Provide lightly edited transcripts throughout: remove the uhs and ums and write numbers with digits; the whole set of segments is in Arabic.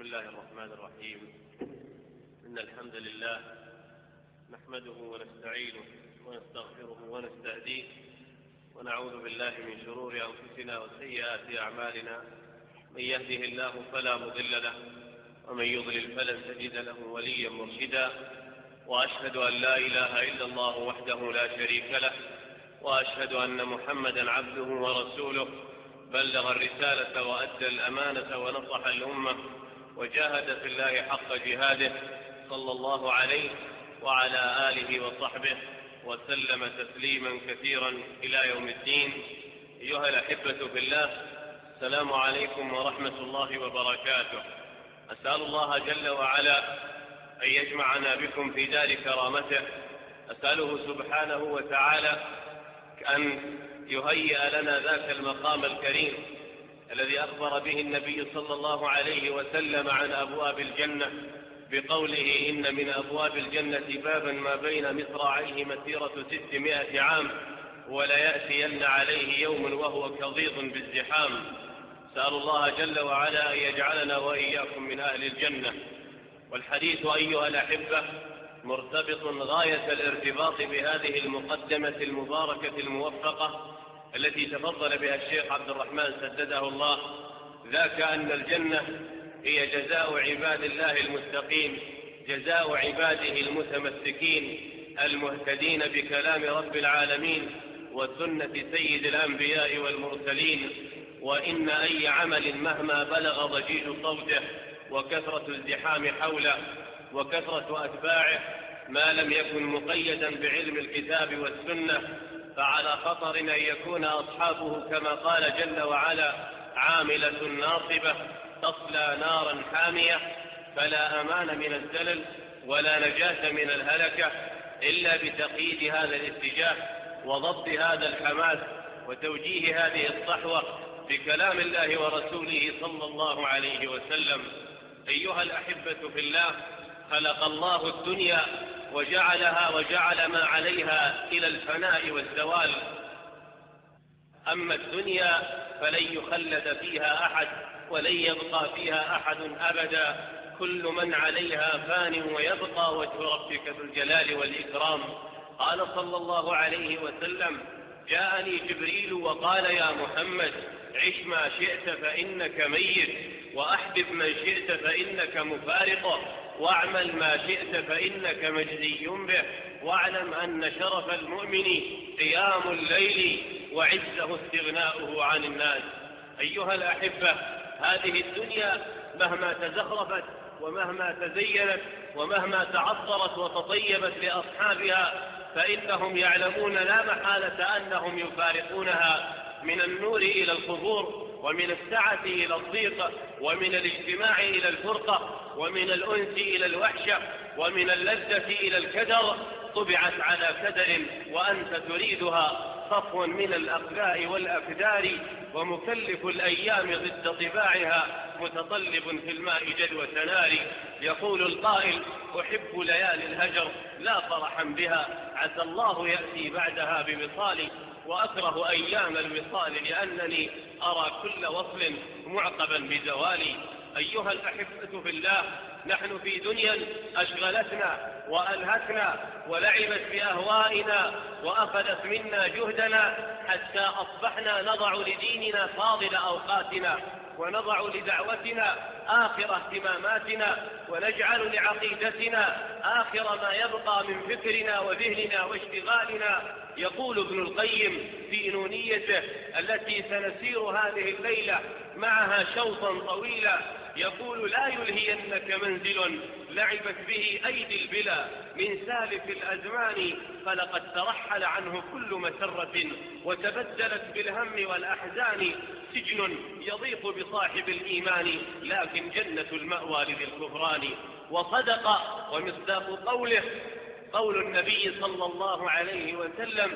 الله الرحمن الرحيم. إن الحمد لله نحمده ونستعينه ونستغفره ونستهديه ونعوذ بالله من شرور أنفسنا وسيئات أعمالنا. من يهده الله فلا مضل له ومن يضلل فلن تجد له وليا مرشدا، وأشهد أن لا إله إلا الله وحده لا شريك له، وأشهد أن محمدا عبده ورسوله بلغ الرسالة وأدى الأمانة ونصح الأمة وجاهد في الله حق جهاده صلى الله عليه وعلى آله وصحبه وسلم تسليما كثيرا إلى يوم الدين. أيها الأحبة في الله، السلام عليكم ورحمة الله وبركاته. أسأل الله جل وعلا أن يجمعنا بكم في دار كرامته. أسأله سبحانه وتعالى أن يهيئ لنا ذاك المقام الكريم الذي أخبر به النبي صلى الله عليه وسلم عن أبواب الجنة بقوله: إن من أبواب الجنة بابا ما بين مصراعيه مسيرة 600 عام وليأتين عليه يوم وهو كظيظ بالزحام. سأل الله جل وعلا أن يجعلنا وإياكم من أهل الجنة. والحديث أيها الأحبة مرتبط غاية الارتباط بهذه المقدمة المباركة الموفقة التي تفضل بها الشيخ عبد الرحمن سدده الله، ذاك أن الجنة هي جزاء عباد الله المتقين، جزاء عباده المتمسكين المهتدين بكلام رب العالمين وسنة سيد الأنبياء والمرسلين. وإن أي عمل مهما بلغ ضجيج صوته وكثرة الزحام حوله وكثرة أتباعه ما لم يكن مقيدا بعلم الكتاب والسنة فعلى خطر أن يكون أصحابه كما قال جل وعلا: عاملة ناصبة تصلى نارا حامية. فلا أمان من الزلل ولا نجاة من الهلكة إلا بتقييد هذا الاتجاه وضبط هذا الحماس وتوجيه هذه الصحوة بكلام الله ورسوله صلى الله عليه وسلم. أيها الأحبة في الله، خلق الله الدنيا وجعلها وجعل ما عليها إلى الفناء والزوال. أما الدنيا فلن يخلد فيها أحد ولن يبقى فيها أحد أبدا، كل من عليها فان ويبقى وجه ربك ذو الجلال والإكرام. قال صلى الله عليه وسلم: جاءني جبريل وقال: يا محمد، عش ما شئت فإنك ميت، وأحبب من شئت فإنك مفارقه، واعمل ما شئت فإنك مجزي به، واعلم أن شرف المؤمن قيام الليل وعزه استغناؤه عن الناس. أيها الأحبة، هذه الدنيا مهما تزخرفت ومهما تزينت ومهما تعطرت وتطيبت لأصحابها فإنهم يعلمون لا محالة أنهم يفارقونها، من النور إلى القبور، ومن السعة إلى الضيق، ومن الاجتماع إلى الفرقة، ومن الأنس إلى الوحشة، ومن اللذة إلى الكدر. طبعت على كدر وأنت تريدها، صفو من الأقلاء والأكدار، ومكلف الأيام ضد طباعها، متطلب في الماء جدوى نار. يقول القائل: أحب ليالي الهجر لا فرحا بها، عسى الله يأتي بعدها بوصال، وأكره أيام الوصال لأنني أرى كل وصل معقبا بزوالي. أيها الأحبة في الله، نحن في دنيا أشغلتنا وألهتنا ولعبت بأهوائنا وأخذت منا جهدنا حتى أصبحنا نضع لديننا فاضل أوقاتنا، ونضع لدعوتنا آخر اهتماماتنا، ونجعل لعقيدتنا آخر ما يبقى من فكرنا وذهننا واشتغالنا. يقول ابن القيم في نونيته التي سنسير هذه الليلة معها شوطا طويلا، يقول: لا يلهينك منزل لعبت به أيدي البلا من سالف الأزمان، فلقد ترحل عنه كل مسرة وتبدلت بالهم والأحزان. سجن يضيق بصاحب الإيمان لكن جنة المأوى لذي الكفران. وصدق، ومصداق قوله قول النبي صلى الله عليه وسلم: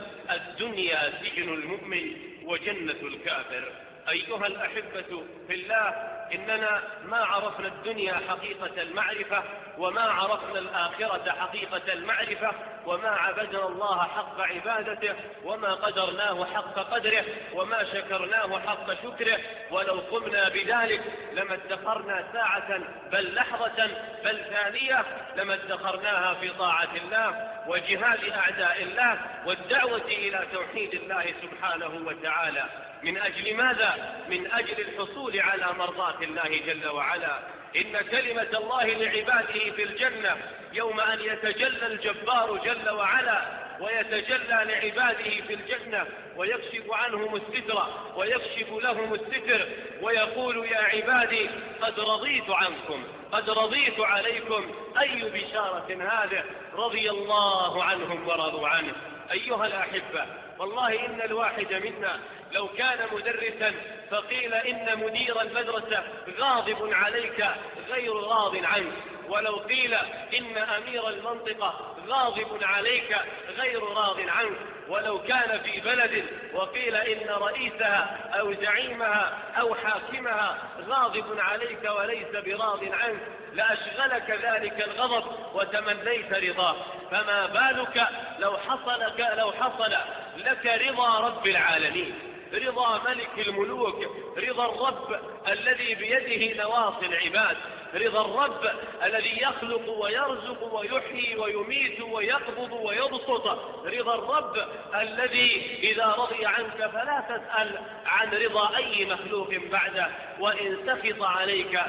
الدنيا سجن المؤمن وجنة الكافر. أيها الأحبة في الله، إننا ما عرفنا الدنيا حقيقة المعرفة، وما عرفنا الآخرة حقيقة المعرفة، وما عبدنا الله حق عبادته، وما قدرناه حق قدره، وما شكرناه حق شكره. ولو قمنا بذلك لما ادخرنا ساعة بل لحظة بل ثانية لما ادخرناها في طاعة الله وجهاد أعداء الله والدعوة إلى توحيد الله سبحانه وتعالى. من أجل ماذا؟ من أجل الحصول على مرضاة الله جل وعلا. إن كلمة الله لعباده في الجنة يوم أن يتجلى الجبار جل وعلا ويتجلى لعباده في الجنة ويكشف عنهم الستر ويكشف لهم الستر ويقول يا عبادي قد رضيت عنكم قد رضيت عليكم. أي بشارة هذه! رضي الله عنهم ورضوا عنه. أيها الأحبة، والله إن الواحد منا لو كان مدرسا فقيل إن مدير المدرسة غاضب عليك غير راض عنك، ولو قيل إن أمير المنطقة غاضب عليك غير راض عنك، ولو كان في بلد وقيل إن رئيسها أو زعيمها أو حاكمها غاضب عليك وليس براض عنك لأشغلك ذلك الغضب وتمنيت رضاه. فما بالك لو حصل لك رضا رب العالمين، رضا ملك الملوك، رضا الرب الذي بيده نواصي العباد، رضا الرب الذي يخلق ويرزق ويحيي ويميت ويقبض ويبسط، رضا الرب الذي إذا رضي عنك فلا تسأل عن رضا أي مخلوق بعده، وإن سخط عليك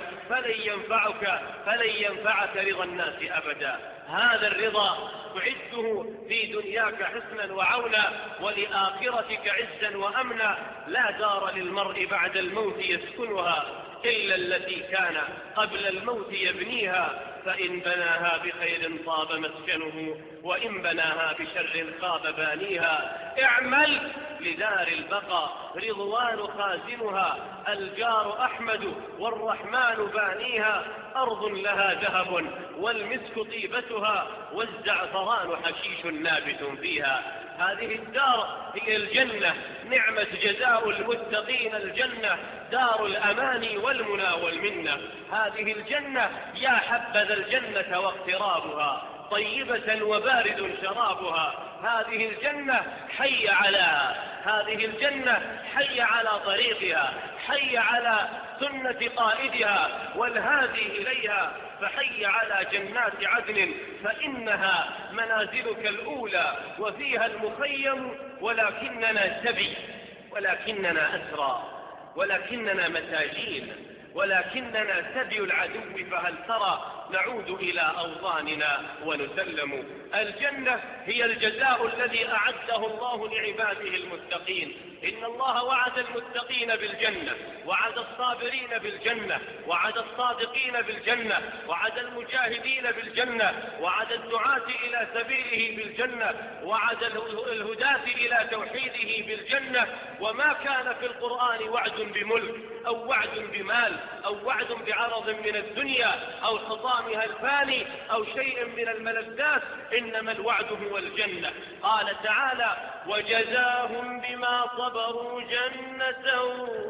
فلن ينفعك رضا الناس أبدا. هذا الرضا تعده في دنياك حسنا وعونا، ولآخرتك عزا وأمنا. لا دار للمرء بعد الموت يسكنها إلا التي كان قبل الموت يبنيها، فإن بناها بخير طاب مسكنه وإن بناها بشر خاب بانيها. اعمل لدار البقاء رضوان خازنها، الجار أحمد والرحمن بانيها. أرض لها ذهب والمسك طيبتها والزعفران حشيش نابت فيها. هذه الدار هي الجنة، نعمة جزاء المتقين الجنة، دار الأمان والمنى والمنة. هذه الجنة يا حبذا الجنة واقترابها، طيبة وبارد شرابها. هذه الجنة حي علىها، هذه الجنة حي على طريقها، حي على سنة قائدها والهادي إليها. فحي على جنات عدن فإنها منازلك الأولى وفيها المخيم. ولكننا سبي، ولكننا أسرى، ولكننا مساجين، ولكننا سبي العدو. فهل ترى نعود إلى أوطاننا ونسلم؟ الجنة هي الجزاء الذي أعده الله لعباده المتقين. إن الله وعد المتقين بالجنة، وعد الصابرين بالجنة، وعد الصادقين بالجنة، وعد المجاهدين بالجنة، وعد الدعاة إلى سبيله بالجنة، وعد الهداة إلى توحيده بالجنة. وما كان في القرآن وعد بملك أو وعد بمال أو وعد بعرض من الدنيا أو حطامها الفاني أو شيء من الملذات، إنما الوعد هو الجنة. قال تعالى: وجزاهم بما صبروا جنة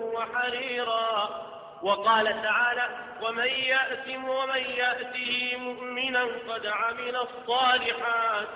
وحريرا. وقال تعالى: ومن يأته مؤمنا قد عمل الصالحات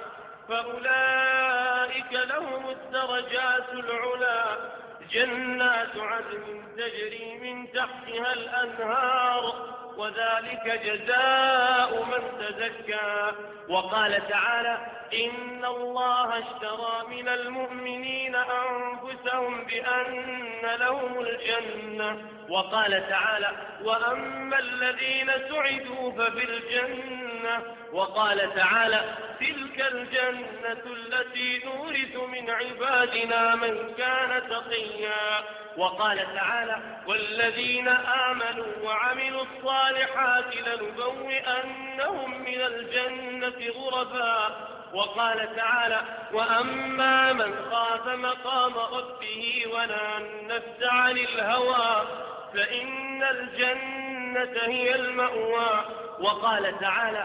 فأولئك لهم الدرجات العلى جنات عدن تجري من تحتها الأنهار وذلك جزاء من تزكى. وقال تعالى: إن الله اشترى من المؤمنين أنفسهم بأن لهم الجنة. وقال تعالى: وأما الذين سعدوا ففي الجنة. وقال تعالى: تلك الجنة التي نورث من عبادنا من كان تقيا. وقال تعالى: والذين آمنوا وعملوا الصالحات لنبوئنهم من الجنة غرفا. وقال تعالى: وأما من خاف مقام ربه ونهى النفس عن الهوى فإن الجنة هي المأوى. وقال تعالى: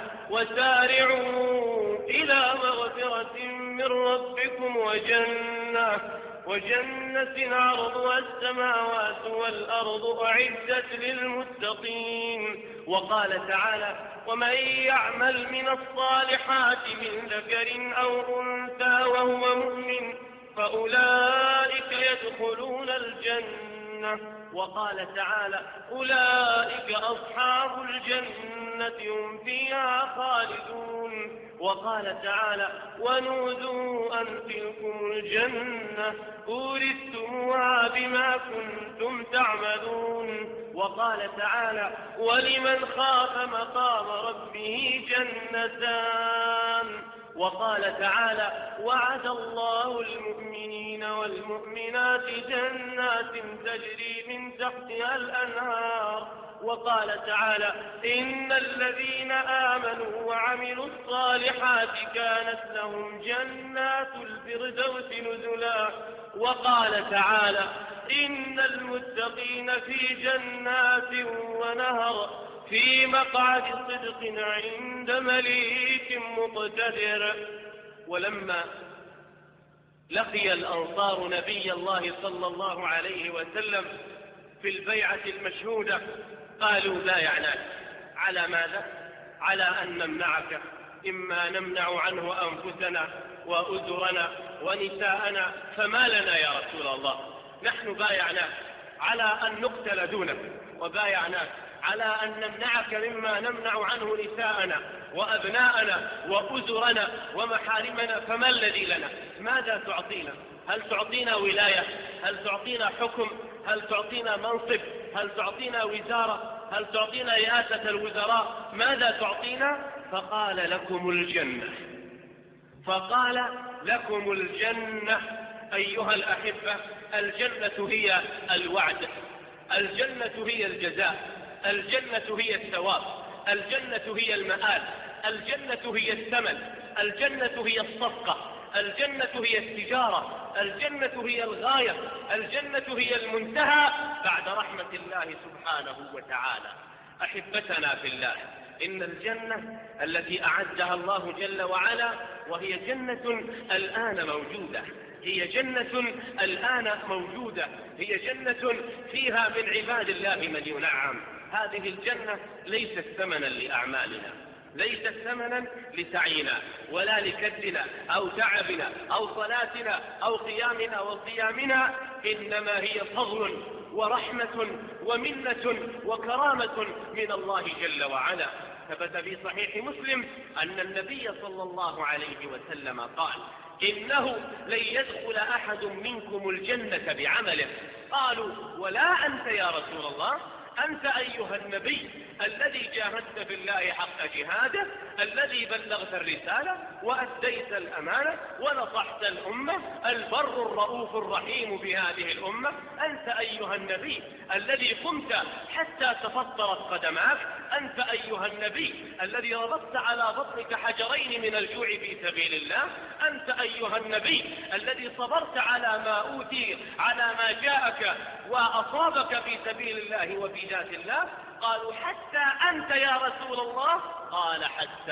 وسارعوا إلى مغفرة من ربكم وجنة عرضها السماوات والأرض أعدت للمتقين. وقال تعالى: ومن يعمل من الصالحات من ذكر أو أنثى وهو مؤمن فأولئك يدخلون الجنة. وقال تعالى: أولئك أصحاب الجنة هم فيها خالدون. وقال تعالى: ونودوا أن تلكم الجنة أورثتموها بما كنتم تعملون. وقال تعالى: ولمن خاف مقام ربه جنتان. وقال تعالى: وعد الله المؤمنين والمؤمنات جنات تجري من تحتها الأنهار. وقال تعالى: إن الذين آمنوا وعملوا الصالحات كانت لهم جنات الفردوس نزلا. وقال تعالى: إن المتقين في جنات ونهر في مقعد صدق عند مليك مقتدر. ولما لقي الأنصار نبي الله صلى الله عليه وسلم في البيعة المشهودة قالوا: بايعناك على ماذا؟ على أن نمنعك، إما نمنع عنه أنفسنا وأزرنا ونساءنا، فما لنا يا رسول الله؟ نحن بايعناك على أن نقتل دونك، وبايعناك على أن نمنعك مما نمنع عنه نساءنا وأبناءنا وأزرنا ومحارمنا، فما الذي لنا؟ ماذا تعطينا؟ هل تعطينا ولاية؟ هل تعطينا حكم؟ هل تعطينا منصب؟ هل تعطينا وزارة؟ هل تعطينا رئاسة الوزراء؟ ماذا تعطينا؟ فقال: لكم الجنة. فقال: لكم الجنة. أيها الأحبة، الجنة هي الوعد، الجنة هي الجزاء، الجنة هي الثواب، الجنة هي المآل، الجنة هي الثمن، الجنة هي الصفقة، الجنة هي التجارة، الجنة هي الغاية، الجنة هي المنتهى بعد رحمة الله سبحانه وتعالى. أحبتنا في الله، إن الجنة التي أعدها الله جل وعلا وهي جنة الآن موجودة، هي جنة الآن موجودة، هي جنة فيها من عباد الله من ينعم. هذه الجنة ليست ثمنا لأعمالنا، ليست ثمنا لسعينا ولا لكدنا أو تعبنا أو صلاتنا أو قيامنا وصيامنا، إنما هي فضل ورحمة ومنة وكرامة من الله جل وعلا. ثبت في صحيح مسلم أن النبي صلى الله عليه وسلم قال: إنه لن يدخل أحد منكم الجنة بعمله. قالوا: ولا أنت يا رسول الله؟ أنت أيها النبي الذي جاهدت في الله حق جهاده، الذي بلغت الرسالة وأديت الأمانة ونصحت الأمة، البر الرؤوف الرحيم بهذه الأمة. أنت أيها النبي الذي قمت حتى تفطرت قدماك، أنت أيها النبي الذي ربطت على بطنك حجرين من الجوع في سبيل الله، أنت أيها النبي الذي صبرت على ما أوتي، على ما جاءك وأصابك في سبيل الله وفي ذات الله. قالوا: حتى أنت يا رسول الله؟ قال: حتى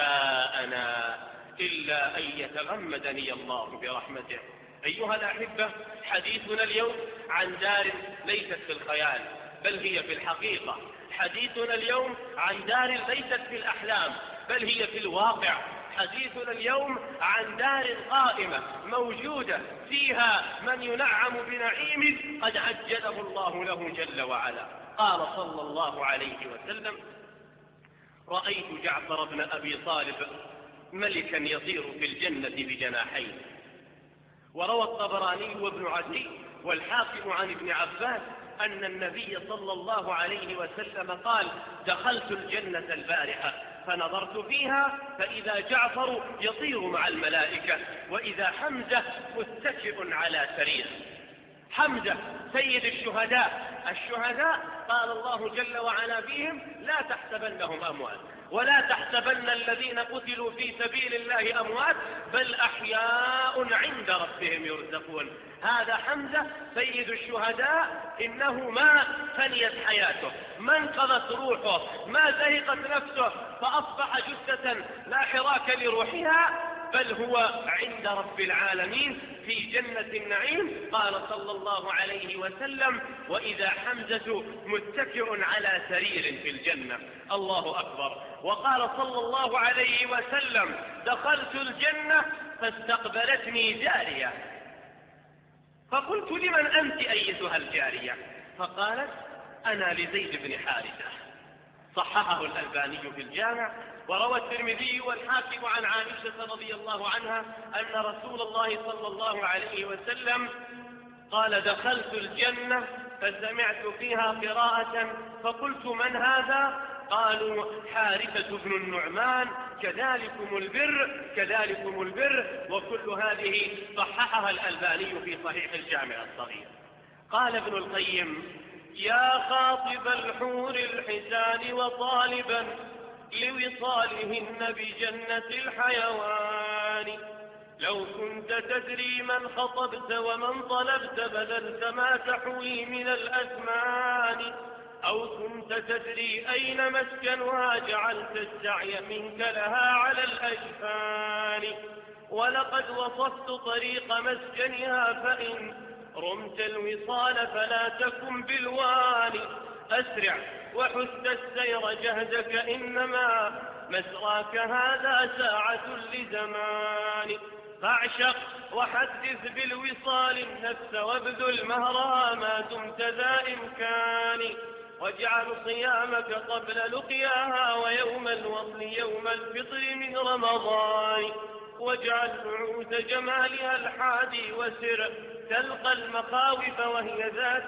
أنا، إلا أن يتغمدني الله برحمته. أيها الأحبة، حديثنا اليوم عن دار ليست في الخيال بل هي في الحقيقة. حديثنا اليوم عن دار ليست في الأحلام بل هي في الواقع. حديثنا اليوم عن دار قائمة موجودة فيها من ينعم بنعيم قد عجله الله له جل وعلا. قال صلى الله عليه وسلم: رأيت جعفر بن أبي طالب ملكا يطير في الجنة بجناحين. وروى الطبراني وابن عدي والحاكم عن ابن عباس أن النبي صلى الله عليه وسلم قال: دخلت الجنة البارحة فنظرت فيها فإذا جعفر يطير مع الملائكة، وإذا حمزة متكئ على سرير. حمزة سيد الشهداء. الشهداء قال الله جل وعلا فيهم: لا تحسبنهم أموات ولا تحسبن الذين قتلوا في سبيل الله أموات بل أحياء عند ربهم يرزقون. هذا حمزة سيد الشهداء، إنه ما فنيت حياته، ما انقضت روحه، ما زهقت نفسه، فأصبح جثة لا حراك لروحها، بل هو عند رب العالمين في جنة النعيم. قال صلى الله عليه وسلم: وإذا حمزة متكئ على سرير في الجنة. الله أكبر. وقال صلى الله عليه وسلم: دخلت الجنة فاستقبلتني جارية، فقلت: لمن أنت أيتها الجارية؟ فقالت: أنا لزيد بن حارثة. صححه الألباني في الجامع. وروى الترمذي والحاكم عن عائشة رضي الله عنها أن رسول الله صلى الله عليه وسلم قال: دخلت الجنة فسمعت فيها قراءة فقلت: من هذا؟ قالوا: حارثة بن النعمان، كذلكم البر كذلكم البر. وكل هذه صححها الألباني في صحيح الجامع الصغير. قال ابن القيم: يا خاطب الحور الحسان وطالبا لوصالهن بجنة الحيوان، لو كنت تدري من خطبت ومن طلبت بذلت ما تحوي من الأثمان، أو كنت تدري أين مسكنها جعلت السعي منك لها على الأجفان، ولقد وصفت طريق مسكنها فإن رمت الوصال فلا تكن بالواني، أسرع وحث السير جهدك إنما مسراك هذا ساعة لزمان، فاعشق وحدث بالوصال النفس وابذل مهرها ما دمت ذا إمكان، واجعل صيامك قبل لقياها ويوم الوصل يوم الفطر من رمضان، واجعل بعوث جمالها الحادي وسر تلقى المخاوف وهي ذات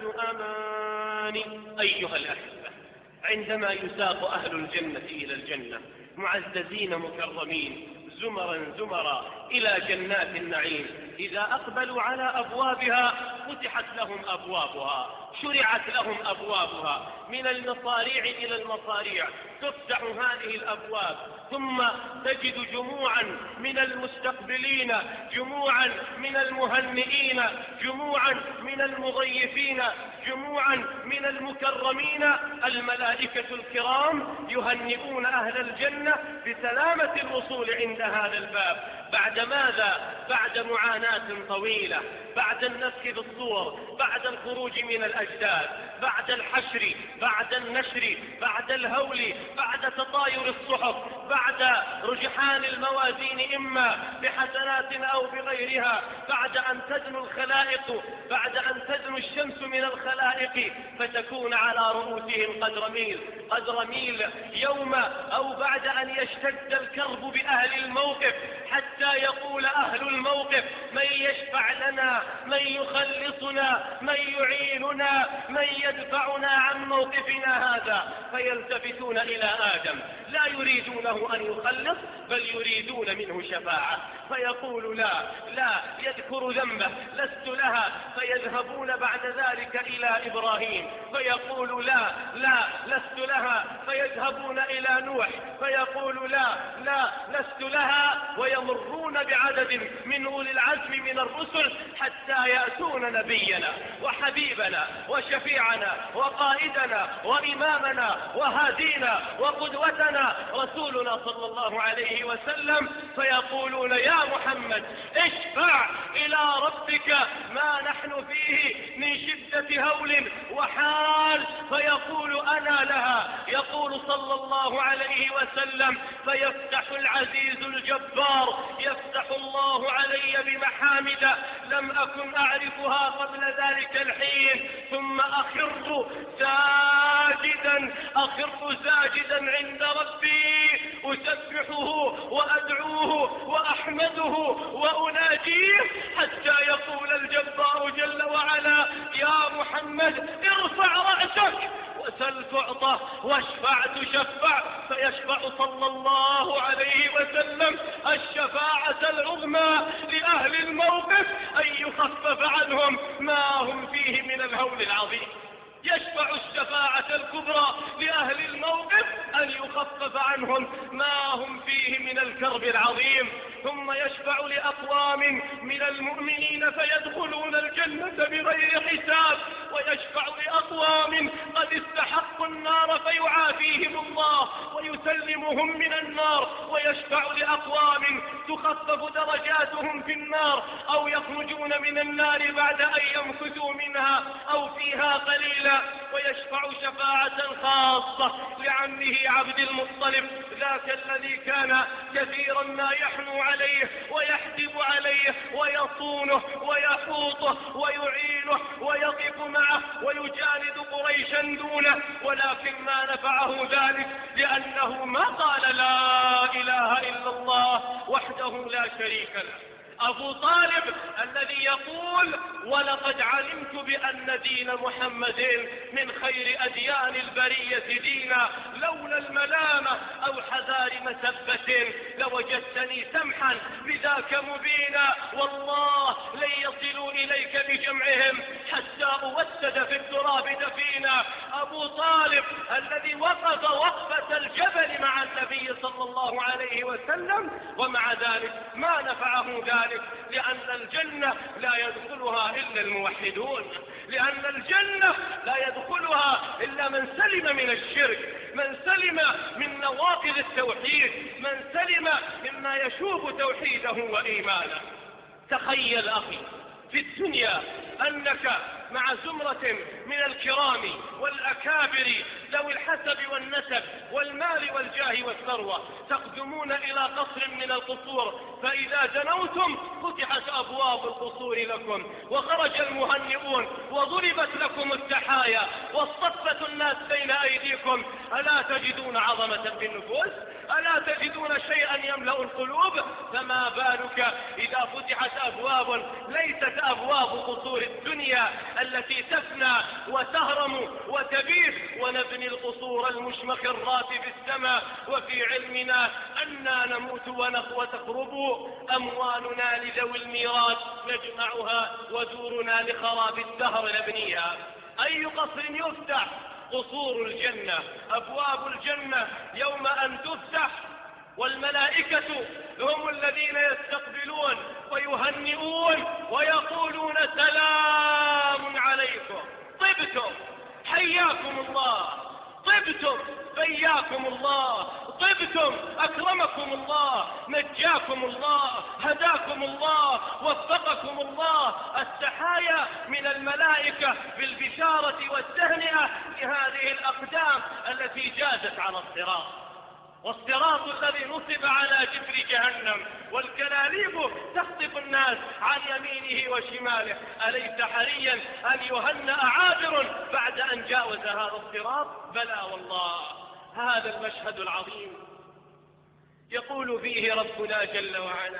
أمان. أيها الأحبة، عندما يساق أهل الجنة إلى الجنة معززين مكرمين زمرا زمرا إلى جنات النعيم، إذا أقبلوا على أبوابها فتحت لهم أبوابها، شرعت لهم أبوابها، من المصاريع إلى المصاريع تفتح هذه الأبواب، ثم تجد جموعا من المستقبلين، جموعا من المهنئين، جموعا من المضيفين، جموعا من المكرمين. الملائكة الكرام يهنئون أهل الجنة بسلامة الوصول عند هذا الباب. بعد ماذا؟ بعد معاناة طويلة، بعد النفخ بالصور، بعد الخروج من الأجداث، بعد الحشر، بعد النشر، بعد الهول، بعد تطاير الصحف، بعد رجحان الموازين إما بحسنات أو بغيرها، بعد أن تدنو الخلائق، بعد أن تدنو الشمس من الخلائق فتكون على رؤوسهم قدر ميل يوم، أو بعد أن يشتد الكرب بأهل الموقف حتى يقول أهل الموقف: من يشفع لنا، من يخلصنا، من يعيننا، من يدفعنا عن موقفنا هذا؟ فيلتفتون إلى آدم، لا يريدونه أن يخلص بل يريدون منه شفاعة، فيقول: لا يذكر ذنبه، لست لها. فيذهبون بعد ذلك إلى إبراهيم فيقول: لا لست لها. فيذهبون إلى نوح فيقول: لا لست لها. ويمرون بعدد من أولي العزم من الرسل حتى يأتون نبينا وحبيبنا وشفيعنا وقائدنا وإمامنا وهادينا وقدوتنا رسولنا صلى الله عليه وسلم، فيقولون: يا محمد اشفع إلى ربك ما نحن فيه من شدة هول وحال. فيقول: أنا لها. يقول صلى الله عليه وسلم: فيفتح العزيز الجبار، يفتح الله علي بمحامد لم أكن أعرفها قبل ذلك الحين، ثم أخر ساجدا عند ربي أسبحه وأدعوه وأحمده وأناجيه، حتى يقول الجبار جل وعلا: يا محمد ارفع رأسك وسل تعطى واشفع تشفع. فيشفع صلى الله عليه وسلم الشفاعة العظمى لأهل الموقف أن يخفف عنهم ما هم فيه من الهول العظيم. يشفع الشفاعة الكبرى لأهل الموقف أن يخفف عنهم ما هم فيه من الكرب العظيم. ثم يشفع لأقوام من المؤمنين فيدخلون الجنة بغير حساب، ويشفع لأقوام قد استحقوا النار فيعافيهم الله ويسلمهم من النار، ويشفع لأقوام تخفف درجاتهم في النار أو يخرجون من النار بعد أن يمكثوا منها أو فيها قليلا، ويشفع شفاعة خاصة لعمه عبد المطلب، ذاك الذي كان كثيرا ما يحنو عليه ويحدب عليه ويصونه ويحوطه ويعينه ويقف معه ويجالد قريشا دونه، ولكن ما نفعه ذلك لأنه ما قال لا إله إلا الله وحده لا شريك له. أبو طالب الذي يقول ولقد علمت بأن دين محمد من خير أديان البرية دينا، لولا الملامة أو حذار مسبة لوجدتني سمحا بذاك مبينا، والله لن يصلوا إليك بجمعهم حتى أوسد في التراب دفينا. أبو طالب الذي وقف وقفة الجبل مع النبي صلى الله عليه وسلم، ومع ذلك ما نفعه ذلك، لأن الجنة لا يدخلها إلا الموحدون، لأن الجنة لا يدخلها إلا من سلم من الشرك، من سلم من نواقض التوحيد، من سلم مما يشوب توحيده وإيمانه. تخيل أخي في الدنيا أنك مع زمرة من الكرام والأكابر ذوي الحسب والنسب والمال والجاه والثروة، تقدمون إلى قصر من القصور، فإذا دنوتم فتحت أبواب القصور لكم، وخرج المهنئون، وضربت لكم التحايا، واصطفت الناس بين أيديكم. ألا تجدون عظمة في النفوس؟ ألا تجدون شيئا يملأ القلوب؟ فما بالك إذا فتحت أبواب ليست أبواب قصور الدنيا التي تفنى وتهرم وتبيد، ونبني القصور المشمخرات في السماء، وفي علمنا أننا نموت وتخرب أموالنا لذوي الميراث نجمعها، ودورنا لخراب الدهر نبنيها. أي قصر يفتح؟ قصور الجنة، أبواب الجنة يوم أن تفتح والملائكة هم الذين يستقبلون ويهنئون ويقولون سلام عليكم، طبتم، حياكم الله، طبتم، بياكم الله، طبتم، أكرمكم الله، نجاكم الله، هداكم الله، وفقكم الله. التحايا من الملائكة بالبشارة والتهنئة لهذه الأقدام التي جازت على الصراط، والصراط الذي نصب على جسر جهنم، والكلاليب تخطف الناس عن يمينه وشماله. أليس حريا أن يهنأ عابر بعد أن جاوز هذا الصراط؟ بلى والله. هذا المشهد العظيم يقول فيه ربنا جل وعلا: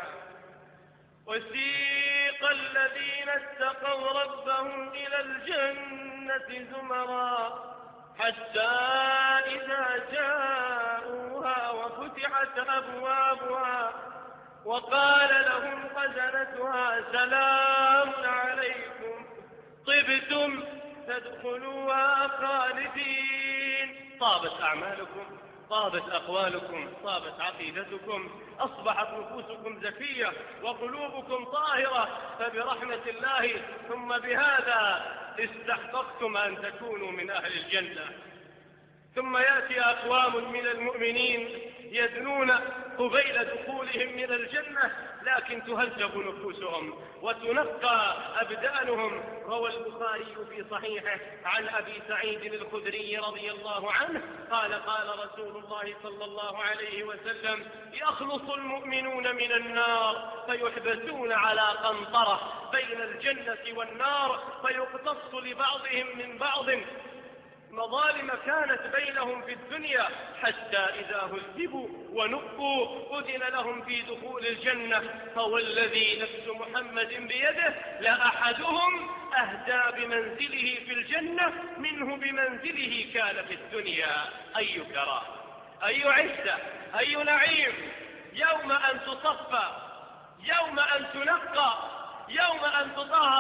وسيق الذين اتقوا ربهم إلى الجنة زمرا حتى إذا جاءوها وفتحت أبوابها وقال لهم خزنتها سلام عليكم طبتم فادخلوها خالدين. طابت أعمالكم، طابت أقوالكم، طابت عقيدتكم، أصبحت نفوسكم زكية وقلوبكم طاهرة، فبرحمة الله ثم بهذا استحققتم أن تكونوا من أهل الجنة. ثم يأتي أقوام من المؤمنين يدنون قبيل دخولهم من الجنة، لكن تهذب نفوسهم وتنقى أبدانهم. روى البخاري في صحيحه عن أبي سعيد الخدري رضي الله عنه قال: قال رسول الله صلى الله عليه وسلم: يخلص المؤمنون من النار فيحبسون على قنطرة بين الجنة والنار، فيقتص لبعضهم من بعض مظالم كانت بينهم في الدنيا، حتى إذا هذبوا ونقوا أذن لهم في دخول الجنة. فوالذي نفس محمد بيده لأحدهم أهدى بمنزله في الجنة منه بمنزله كان في الدنيا. أي كرامة، أي عزة، أي نعيم، يوم أن تصفى، يوم أن تنقى، يوم أن تطهر،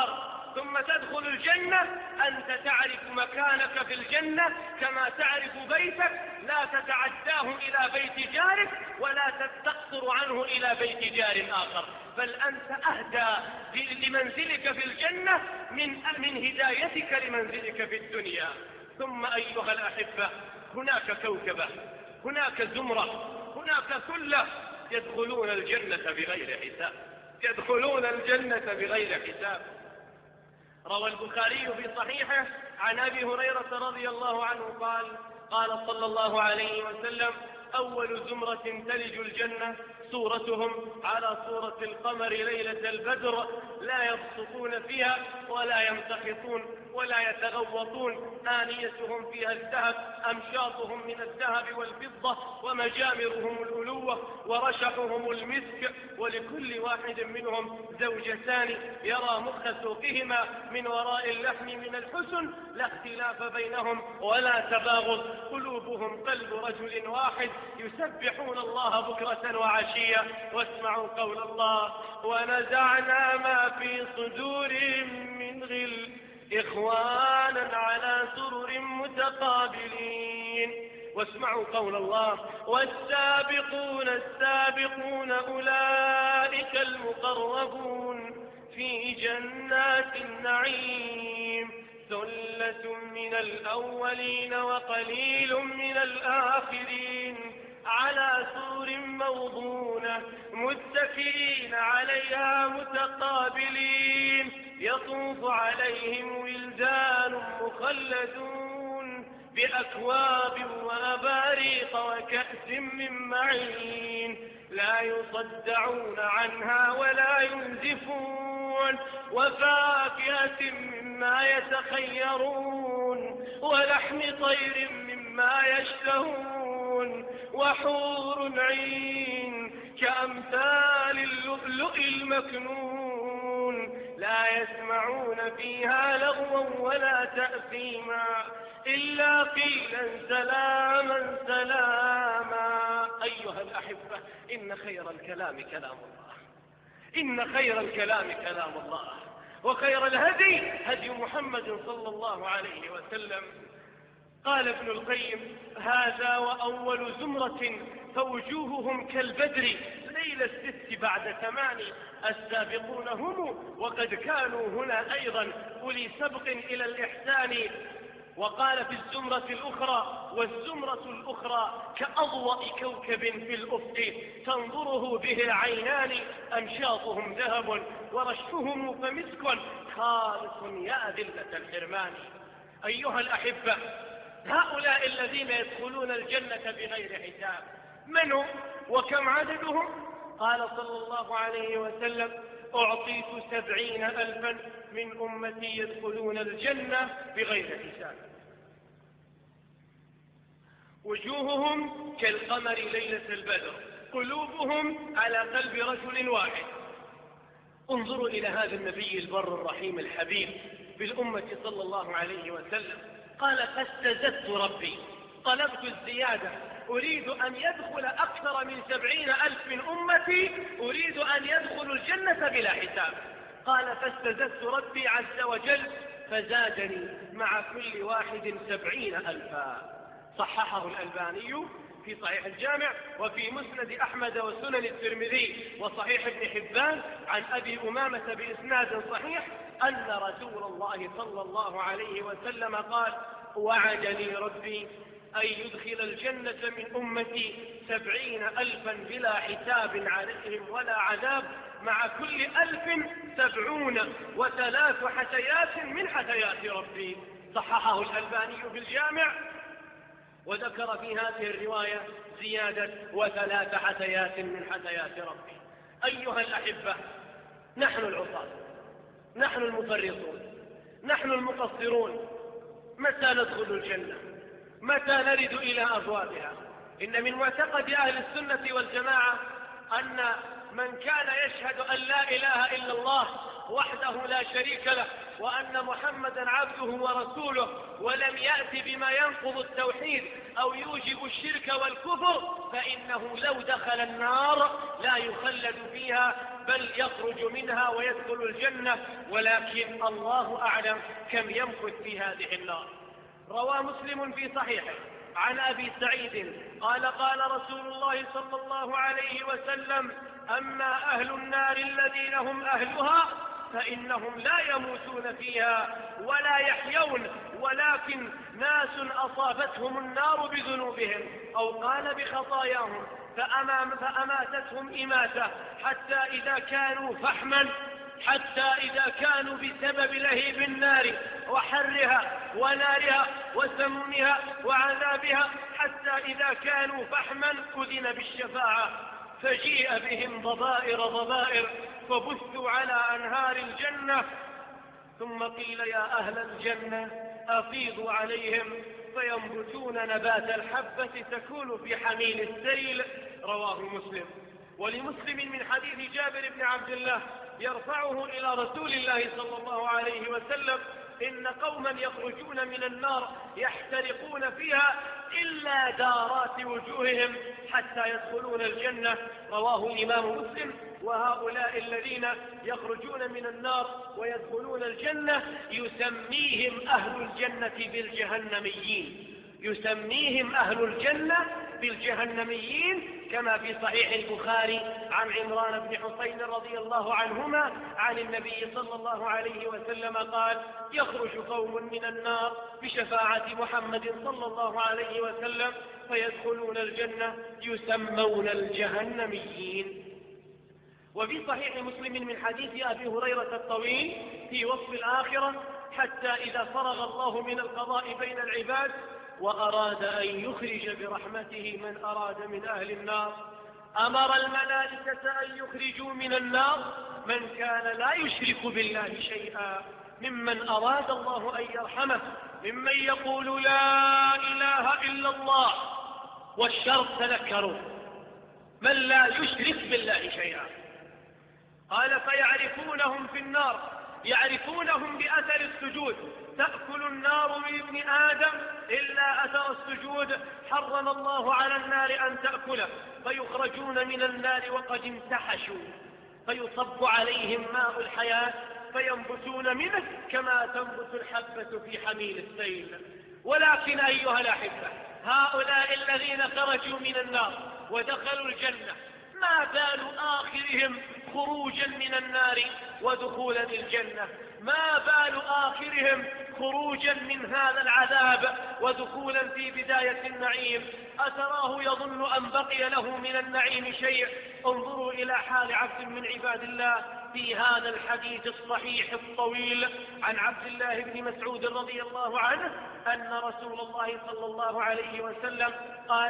ثم تدخل الجنة أنت تعرف مكانك في الجنة كما تعرف بيتك، لا تتعداه إلى بيت جارك ولا تقصر عنه إلى بيت جار آخر، بل أنت أهدى لمنزلك في الجنة من هدايتك لمنزلك في الدنيا. ثم أيها الأحبة، هناك كوكبة، هناك زمرة، هناك ثلة يدخلون الجنة بغير حساب، يدخلون الجنة بغير حساب. روى البخاري في صحيحه عن أبي هريرة رضي الله عنه قال صلى الله عليه وسلم: أول زمرة تلج الجنة صورتهم على صورة القمر ليلة البدر، لا يبسطون فيها ولا يمتخطون ولا يتغوطون، آنيتهم فيها الذهب، أمشاطهم من الذهب والفضة، ومجامرهم الألوة، ورشحهم المسك، ولكل واحد منهم زوجتان يرى مخ سوقهما من وراء اللحم من الحسن، لا اختلاف بينهم ولا تباغض، قلوبهم قلب رجل واحد، يسبحون الله بكرة وعشية. واسمعوا قول الله: ونزعنا ما في صدورهم من غل إخوانا على سرر متقابلين. واسمعوا قول الله: والسابقون السابقون أولئك المقربون في جنات النعيم، ثلة من الأولين وقليل من الآخرين، على سرر موضونة متكئين عليها متقابلين، يطوف عليهم ولدان مخلدون بأكواب وأباريق وكأس من معين، لا يصدعون عنها ولا ينزفون، وفاكهة مما يتخيرون، ولحم طير مما يشتهون، وحور عين كأمثال اللؤلؤ المكنون، لا يسمعون فيها لغوا ولا تأثيما، إلا قيلا سلاما سلاما. أيها الأحبة، إن خير الكلام كلام الله، إن خير الكلام كلام الله، وخير الهدي هدي محمد صلى الله عليه وسلم. قال ابن القيم: هذا وأول زمرة فوجوههم كالبدر ليل 6 بعد 8، السابقون هم وقد كانوا هنا أيضا أولي سبق إلى الإحسان. وقال في الزمرة الأخرى: والزمرة الأخرى كأضواء كوكب في الأفق تنظره به العينان، أمشاطهم ذهب ورشحهم فمسك، خالص يا ذلة الحرمان. أيها الأحبة، هؤلاء الذين يدخلون الجنة بغير حساب من هم وكم عددهم؟ قال صلى الله عليه وسلم: أعطيت 70,000 من أمتي يدخلون الجنة بغير حساب، وجوههم كالقمر ليلة البدر، قلوبهم على قلب رجل واحد. انظروا إلى هذا النبي البر الرحيم الحبيب بالأمة صلى الله عليه وسلم. قال: فاستزدت ربي، طلبت الزيادة، أريد أن يدخل أكثر من 70,000 من أمتي، أريد أن يدخلوا الجنة بلا حساب. قال: فاستزدت ربي عز وجل فزادني مع كل واحد 70,000. صححه الألباني في صحيح الجامع، وفي مسند أحمد وسنن الترمذي وصحيح ابن حبان عن أبي أمامة بإسناد صحيح أن رسول الله صلى الله عليه وسلم قال: وعدني ربي أن يدخل الجنة من أمتي 70,000 بلا حساب عليهم ولا عذاب، مع كل 1000 70 حسيات من حسيات ربي. صححه الألباني في الجامع، وذكر في هذه الرواية زيادة 3 حسيات من حسيات ربي. أيها الأحبة، نحن العصاة، نحن المفرطون، نحن المقصرون، متى ندخل الجنة؟ متى نرد إلى أبوابها؟ إن من معتقد أهل السنة والجماعة أن من كان يشهد أن لا إله إلا الله وحده لا شريك له وأن محمدا عبده ورسوله، ولم يأت بما ينقض التوحيد أو يوجب الشرك والكفر، فإنه لو دخل النار لا يخلد فيها بل يخرج منها ويدخل الجنة، ولكن الله أعلم كم يمكث في هذه النار. روى مسلم في صحيحه عن أبي سعيد قال قال رسول الله صلى الله عليه وسلم: أما أهل النار الذين هم أهلها فإنهم لا يموتون فيها ولا يحيون، ولكن ناس أصابتهم النار بذنوبهم أو قال بخطاياهم فأماتتهم إماتة حتى إذا كانوا فحما، حتى إذا كانوا بسبب لهيب النار وحرها ونارها وسمومها وعذابها، حتى إذا كانوا فحما أذن بالشفاعة، فجيء بهم ضبائر فبثوا على أنهار الجنة، ثم قيل: يا أهل الجنة أفيضوا عليهم، فينبتون نبات الحبة تكون في حميل السيل. رواه مسلم. ولمسلم من حديث جابر بن عبد الله يرفعه إلى رسول الله صلى الله عليه وسلم: إن قوما يخرجون من النار يحترقون فيها إلا دارات وجوههم حتى يدخلون الجنة. رواه الإمام مسلم. وهؤلاء الذين يخرجون من النار ويدخلون الجنة يسميهم أهل الجنة بالجهنميين، يسميهم أهل الجنة بالجهنميين، كما في صحيح البخاري عن عمران بن حسين رضي الله عنهما عن النبي صلى الله عليه وسلم قال: يخرج قوم من النار بشفاعة محمد صلى الله عليه وسلم فيدخلون الجنة يسمون الجهنميين. وفي صحيح مسلم من حديث أبي هريرة الطويل في وصف الآخرة: حتى إذا فرغ الله من القضاء بين العباد وأراد أن يخرج برحمته من أراد من أهل النار أمر الملائكة أن يخرجوا من النار من كان لا يشرك بالله شيئا ممن أراد الله أن يرحمه، ممن يقول لا إله إلا الله، والشرط تذكروا من لا يشرك بالله شيئا. قال: فيعرفونهم في النار، يعرفونهم بأثر السجود، تأكل النار من ابن آدم إلا أثر السجود حرم الله على النار أن تأكله، فيخرجون من النار وقد امتحشوا، فيصب عليهم ماء الحياة فينبتون منه كما تنبت الحبة في حميل السيل. ولكن أيها الأحبة، هؤلاء الذين خرجوا من النار ودخلوا الجنة ما بال آخرهم خروجا من النار ودخولا الجنة؟ ما بال آخرهم خروجا من هذا العذاب ودخولا في بداية النعيم؟ أتراه يظن أن بقي له من النعيم شيء؟ انظروا إلى حال عبد من عباد الله في هذا الحديث الصحيح الطويل عن عبد الله بن مسعود رضي الله عنه أن رسول الله صلى الله عليه وسلم قال: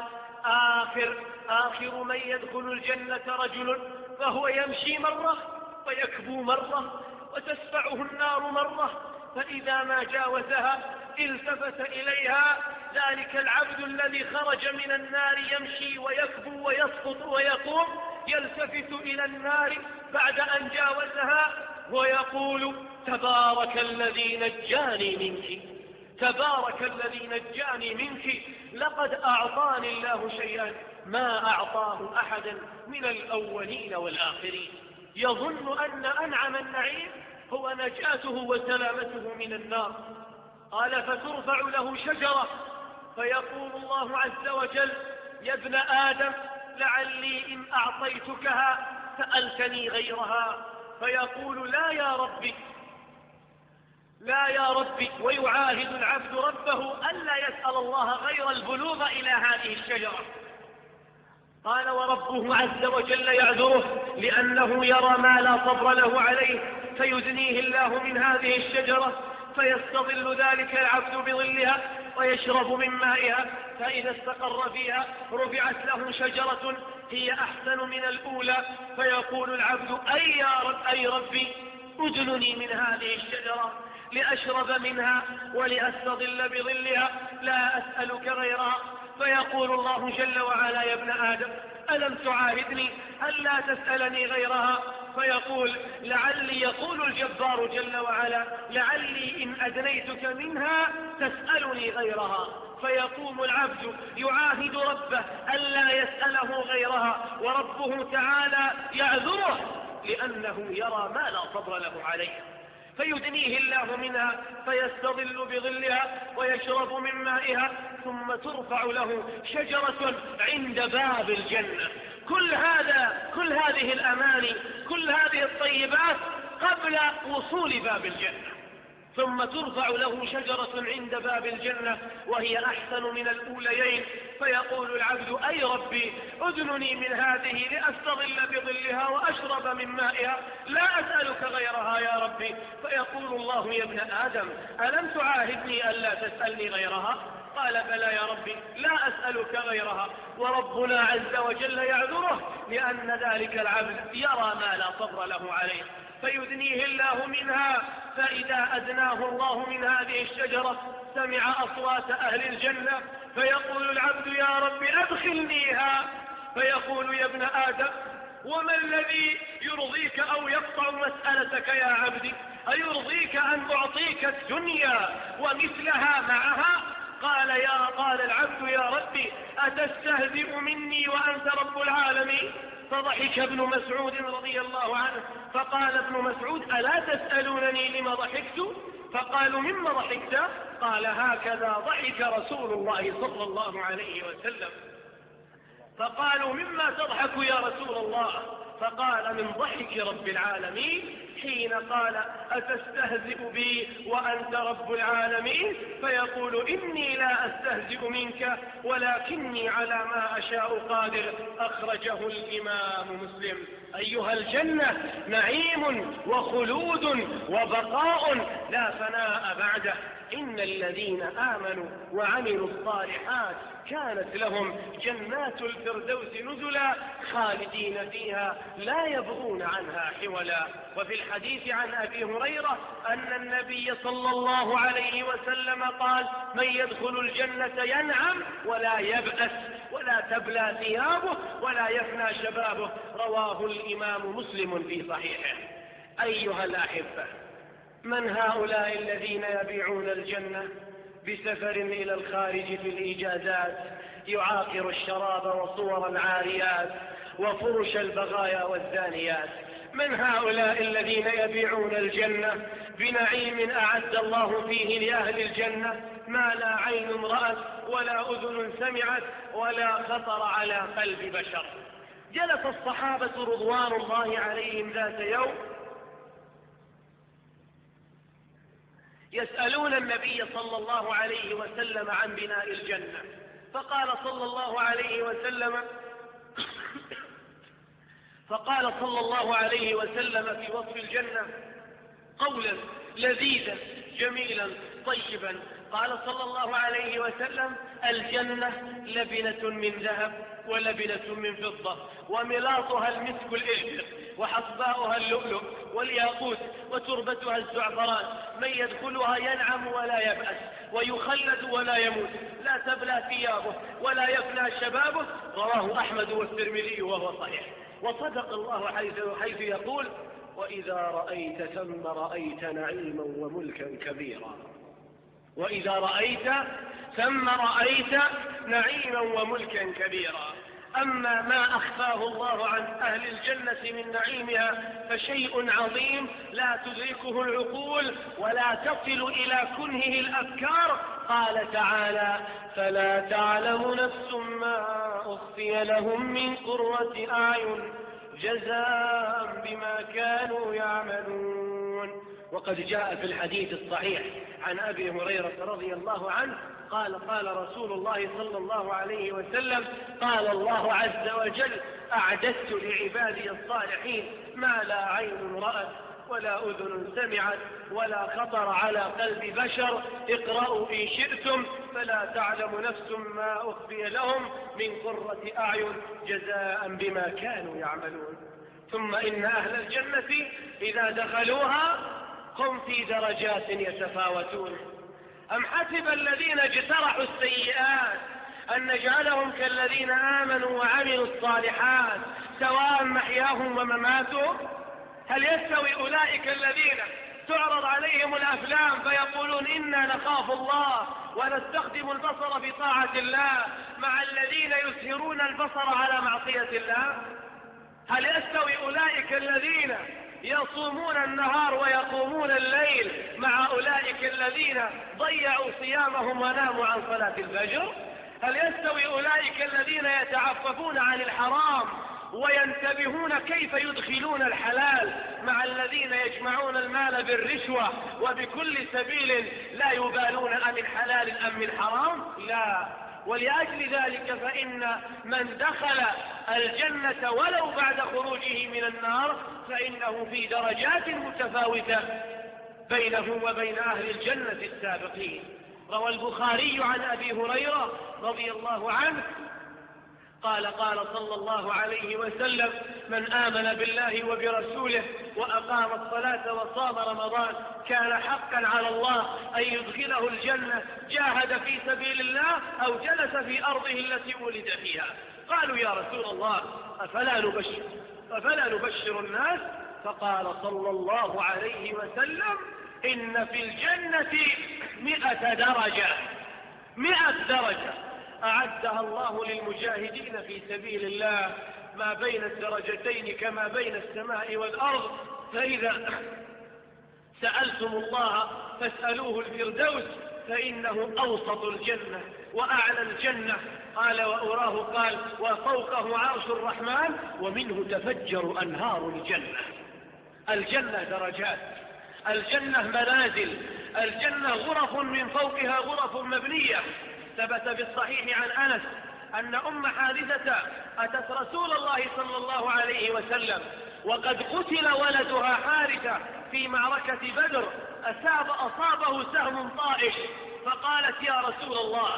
آخر من يدخل الجنة رجل فهو يمشي مرة ويكبو مرة وتسفعه النار مرة، فإذا ما جاوزها التفت إليها ذلك العبد الذي خرج من النار يمشي ويكبو ويسقط ويقوم، يلتفت إلى النار بعد أن جاوزها ويقول: تبارك الذي نجاني منك، تبارك الذي نجاني منك، لقد أعطاني الله شيئا ما أعطاه أحدا من الأولين والآخرين. يظن أن أنعم النعيم هو نجاته وسلامته من النار. قال: فترفع له شجرة فيقول الله عز وجل: يا ابن آدم لعلي إن أعطيتكها سألتني غيرها، فيقول: لا يا ربي، لا يا ربي، ويعاهد العبد ربه ألا يسأل الله غير البلوغ إلى هذه الشجرة. قال: وربه عز وجل يعذره لأنه يرى ما لا صبر له عليه، فيدنيه الله من هذه الشجرة فيستظل ذلك العبد بظلها ويشرب من مائها، فإذا استقر فيها رفعت له شجرة هي أحسن من الأولى، فيقول العبد: أي ربي أدنني من هذه الشجرة لأشرب منها ولأستظل بظلها، لا أسألك غيرها. فيقول الله جل وعلا: يا ابن آدم ألم تعاهدني ألا تسألني غيرها؟ فيقول لعلي، يقول الجبار جل وعلا لعلي إن أدنيتك منها تسألني غيرها. فيقوم العبد يعاهد ربه ألا يسأله غيرها، وربه تعالى يعذره لأنه يرى ما لا صبر له عليه، فيدنيه الله منها فيستظل بظلها ويشرب من مائها، ثم ترفع له شجرة عند باب الجنة. كل هذه الأماني، كل هذه الطيبات قبل وصول باب الجنة، ثم ترفع له شجرة عند باب الجنة وهي أحسن من الأوليين، فيقول العبد أي ربي أدنني من هذه لأستظل بظلها وأشرب من مائها، لا أسألك غيرها يا ربي. فيقول الله يا ابن آدم ألم تعاهدني ألا تسألني غيرها؟ قال بلى يا ربي لا أسألك غيرها. وربنا عز وجل يعذره لأن ذلك العبد يرى ما لا صبر له عليه، فيدنيه الله منها. فإذا أدناه الله من هذه الشجرة سمع أصوات أهل الجنة، فيقول العبد يا رب أدخلنيها. فيقول يا ابن آدم وما الذي يرضيك أو يقطع مسألتك يا عبدي؟ أيرضيك أن أعطيك الدنيا ومثلها معها؟ قال العبد يا ربي أتستهزئ مني وأنت رب العالمين؟ فضحك ابن مسعود رضي الله عنه، فقال ابن مسعود ألا تسألونني لما ضحكت؟ فقالوا مما ضحكت؟ قال هكذا ضحك رسول الله صلى الله عليه وسلم. فقالوا مما تضحك يا رسول الله؟ فقال من ضحك رب العالمين حين قال أتستهزئ بي وأنت رب العالمين؟ فيقول إني لا أستهزئ منك ولكني على ما أشاء قادر. أخرجه الإمام مسلم. أيها الجنة نعيم وخلود وبقاء لا فناء بعده. إن الذين آمنوا وعملوا الصالحات كانت لهم جنات الفردوس نزلا خالدين فيها لا يبغون عنها حولا. وفي الحديث عن أبي هريرة أن النبي صلى الله عليه وسلم قال من يدخل الجنة ينعم ولا يبأس ولا تبلى ثيابه ولا يفنى شبابه. رواه الإمام مسلم في صحيحه. أيها الأحبة، من هؤلاء الذين يبيعون الجنة بسفر إلى الخارج في الإجازات، يعاقر الشراب وصور العاريات وفرش البغايا والزانيات؟ من هؤلاء الذين يبيعون الجنة بنعيم أعد الله فيه لأهل الجنة ما لا عين رأت ولا أذن سمعت ولا خطر على قلب بشر؟ جلس الصحابة رضوان الله عليهم ذات يوم يسألون النبي صلى الله عليه وسلم عن بناء الجنة، فقال صلى الله عليه وسلم في وصف الجنة قولا لذيذا جميلا طيبا. قال صلى الله عليه وسلم الجنة لبنة من ذهب ولبنة من فضة وملاطها المسك الإعبر وحصباؤها اللؤلؤ والياقوت وتربتها الزعفران. من يدخلها ينعم ولا يبأس ويخلد ولا يموت، لا تبلى ثيابه ولا يفنى شبابه. رواه أحمد والترمذي وهو صحيح. وصدق الله حيث يقول وإذا رأيت ثم رأيت نعيما وملكا كبيرا. وإذا رأيت ثم رأيت نعيما وملكا كبيرا. أما ما أخفاه الله عن أهل الجنة من نعيمها فشيء عظيم لا تدركه العقول ولا تصل إلى كنهه الأفكار. قال تعالى فلا تعلم نفس ما أخفي لهم من قرة أعين جزاء بما كانوا يعملون. وقد جاء في الحديث الصحيح عن أبي هريرة رضي الله عنه قال رسول الله صلى الله عليه وسلم قال الله عز وجل أعددت لعبادي الصالحين ما لا عين رأت ولا أذن سمعت ولا خطر على قلب بشر. اقرأوا إن شئتم فلا تعلم نفس ما أخفي لهم من قرة أعين جزاء بما كانوا يعملون. ثم إن أهل الجنة إذا دخلوها هم في درجات يتفاوتون. أم حسب الذين اجترحوا السيئات أن نجعلهم كالذين آمنوا وعملوا الصالحات سواء محياهم ومماتهم؟ هل يستوي أولئك الذين تعرض عليهم الأفلام فيقولون إنا نخاف الله ونستخدم البصر في طاعة الله مع الذين يسهرون البصر على معصية الله؟ هل يستوي أولئك الذين يصومون النهار ويقومون الليل مع أولئك الذين ضيعوا صيامهم وناموا عن صلاة الفجر؟ هل يستوي أولئك الذين يتعففون عن الحرام وينتبهون كيف يدخلون الحلال مع الذين يجمعون المال بالرشوة وبكل سبيل لا يبالون أمن حلال أم من حرام؟ لا. ولأجل ذلك فإن من دخل الجنة ولو بعد خروجه من النار فإنه في درجات متفاوتة بينه وبين أهل الجنة السابقين. روى البخاري عن أبي هريرة رضي الله عنه قال صلى الله عليه وسلم: من آمن بالله وبرسوله وأقام الصلاة وصام رمضان كان حقا على الله أن يدخله الجنة، جاهد في سبيل الله أو جلس في أرضه التي ولد فيها. قالوا: يا رسول الله أفلا نبشر الناس؟ فقال صلى الله عليه وسلم: إن في الجنة 100 درجة أعدها الله للمجاهدين في سبيل الله، ما بين الدرجتين كما بين السماء والأرض، فإذا سألتم الله فاسألوه الفردوس فإنه أوسط الجنة وأعلى الجنة. قال: وأراه قال: وفوقه عرش الرحمن ومنه تفجر أنهار الجنة. الجنة درجات، الجنة منازل، الجنة غرف من فوقها غرف مبنية. ثبت بالصحيح عن أنس أن أم حارثة أتت رسول الله صلى الله عليه وسلم وقد قتل ولدها حارثة في معركة بدر، أصابه سهم طائش، فقالت: يا رسول الله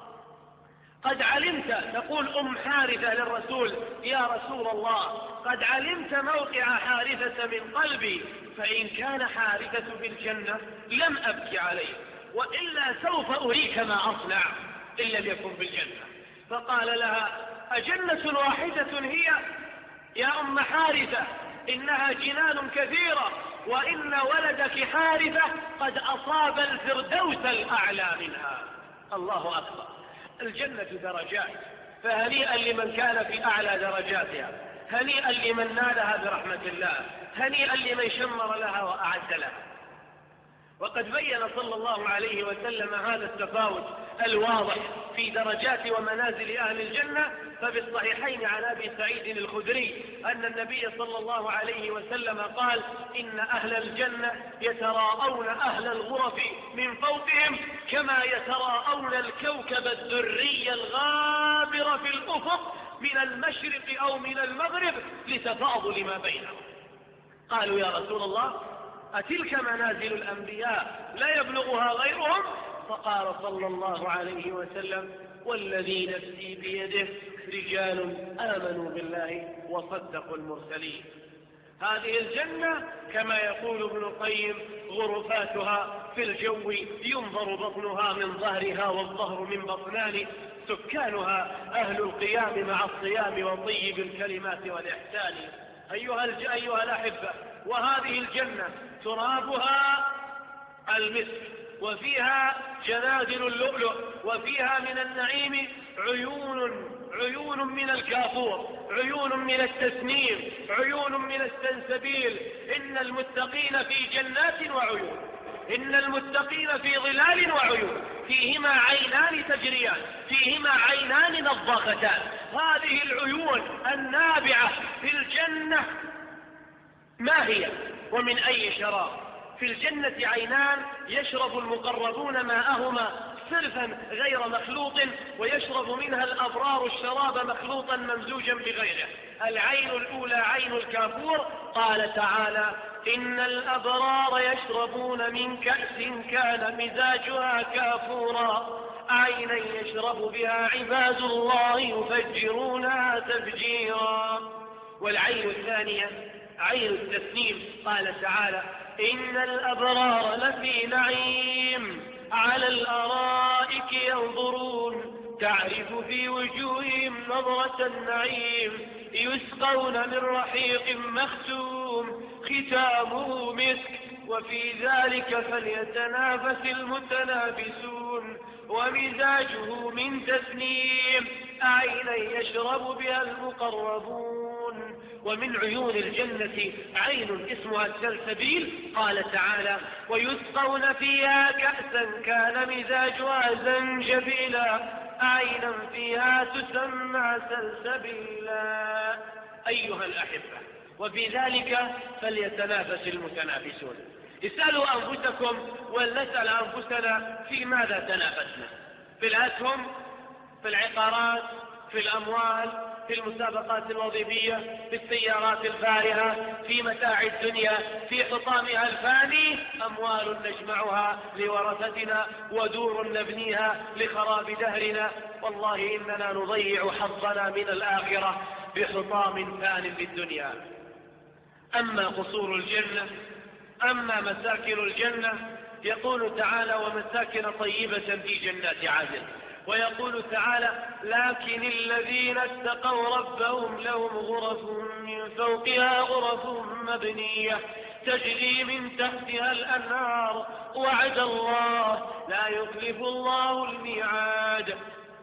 قد علمت، تقول أم حارثة للرسول: يا رسول الله قد علمت موقع حارثة من قلبي، فإن كان حارثة في الجنة لم أبكي عليه، وإلا سوف أريك ما أصنع إن لم يكن في الجنة. فقال لها: أجنة واحدة هي يا أم حارثة؟ إنها جنان كثيرة، وإن ولدك حارثة قد أصاب الفردوس الأعلى منها. الله أكبر. الجنة درجات، فهنيئا لمن كان في أعلى درجاتها، هنيئا لمن نالها برحمة الله، هنيئا لمن شمر لها وأعد لها. وقد بين صلى الله عليه وسلم هذا التفاوت الواضح في درجات ومنازل أهل الجنة. فبالصحيحين عن أبي سعيد الخدري أن النبي صلى الله عليه وسلم قال: إن أهل الجنة يتراءون أهل الغرف من فوقهم كما يتراءون الكوكب الدري الغابر في الأفق من المشرق أو من المغرب لتفاضل ما بينهم. قالوا: يا رسول الله أتلك منازل الأنبياء لا يبلغها غيرهم؟ فقال صلى الله عليه وسلم: والذي نفسي بيده رجال آمنوا بالله وصدقوا المرسلين. هذه الجنة كما يقول ابن القيم: غرفاتها في الجو ينظر بطنها من ظهرها والظهر من بطنان، سكانها أهل القيام مع الصيام وطيب الكلمات والإحسان. أيها الأحبة، وهذه الجنة ترابها المسك، وفيها جنادل اللؤلؤ، وفيها من النعيم عيون من الكافور، عيون من التسنيم، عيون من السنسبيل. إن المتقين في جنات وعيون، إن المتقين في ظلال وعيون، فيهما عينان تجريان، فيهما عينان نضاختان. هذه العيون النابعة في الجنة ما هي ومن أي شراب؟ في الجنة عينان يشرب المقربون ماءهما صرفا غير مخلوط، ويشرب منها الأبرار الشراب مخلوطا ممزوجا بغيره. العين الأولى عين الكافور، قال تعالى: إن الأبرار يشربون من كأس كان مزاجها كافورا عينا يشرب بها عباد الله يفجرونها تفجيرا. والعين الثانية عين التسنيم، قال تعالى: إن الأبرار لفي نعيم على الأرائك ينظرون تعرف في وجوههم نظرة النعيم يسقون من رحيق مختوم زقوم ختامه مسك وفي ذلك فليتنافس المتنافسون ومزاجه من تسنيم عينا يشرب بها المقربون. ومن عيون الجنة عين اسمها السلسبيل. قال تعالى ويسقون فيها كأسا كان مزاجها زنجبيلا عينا فيها تسمى سلسبيلا. أيها الأحبة، وفي ذلك فليتنافس المتنافسون. اسألوا أنفسكم ولنسأل أنفسنا في ماذا تنافسنا؟ في الأسهم، في العقارات، في الأموال، في المسابقات الوظيفية، في السيارات الفارهة، في متاع الدنيا، في حطامها الفاني. أموال نجمعها لورثتنا ودور نبنيها لخراب دهرنا. والله إننا نضيع حظنا من الآخرة بحطام فان للدنيا. أما قصور الجنة، أما مساكن الجنة، يقول تعالى ومساكن طيبة في جنات عدن. ويقول تعالى لكن الذين اتقوا ربهم لهم غرف من فوقها غرف مبنية تجري من تحتها الأنهار وعد الله لا يخلف الله الميعاد.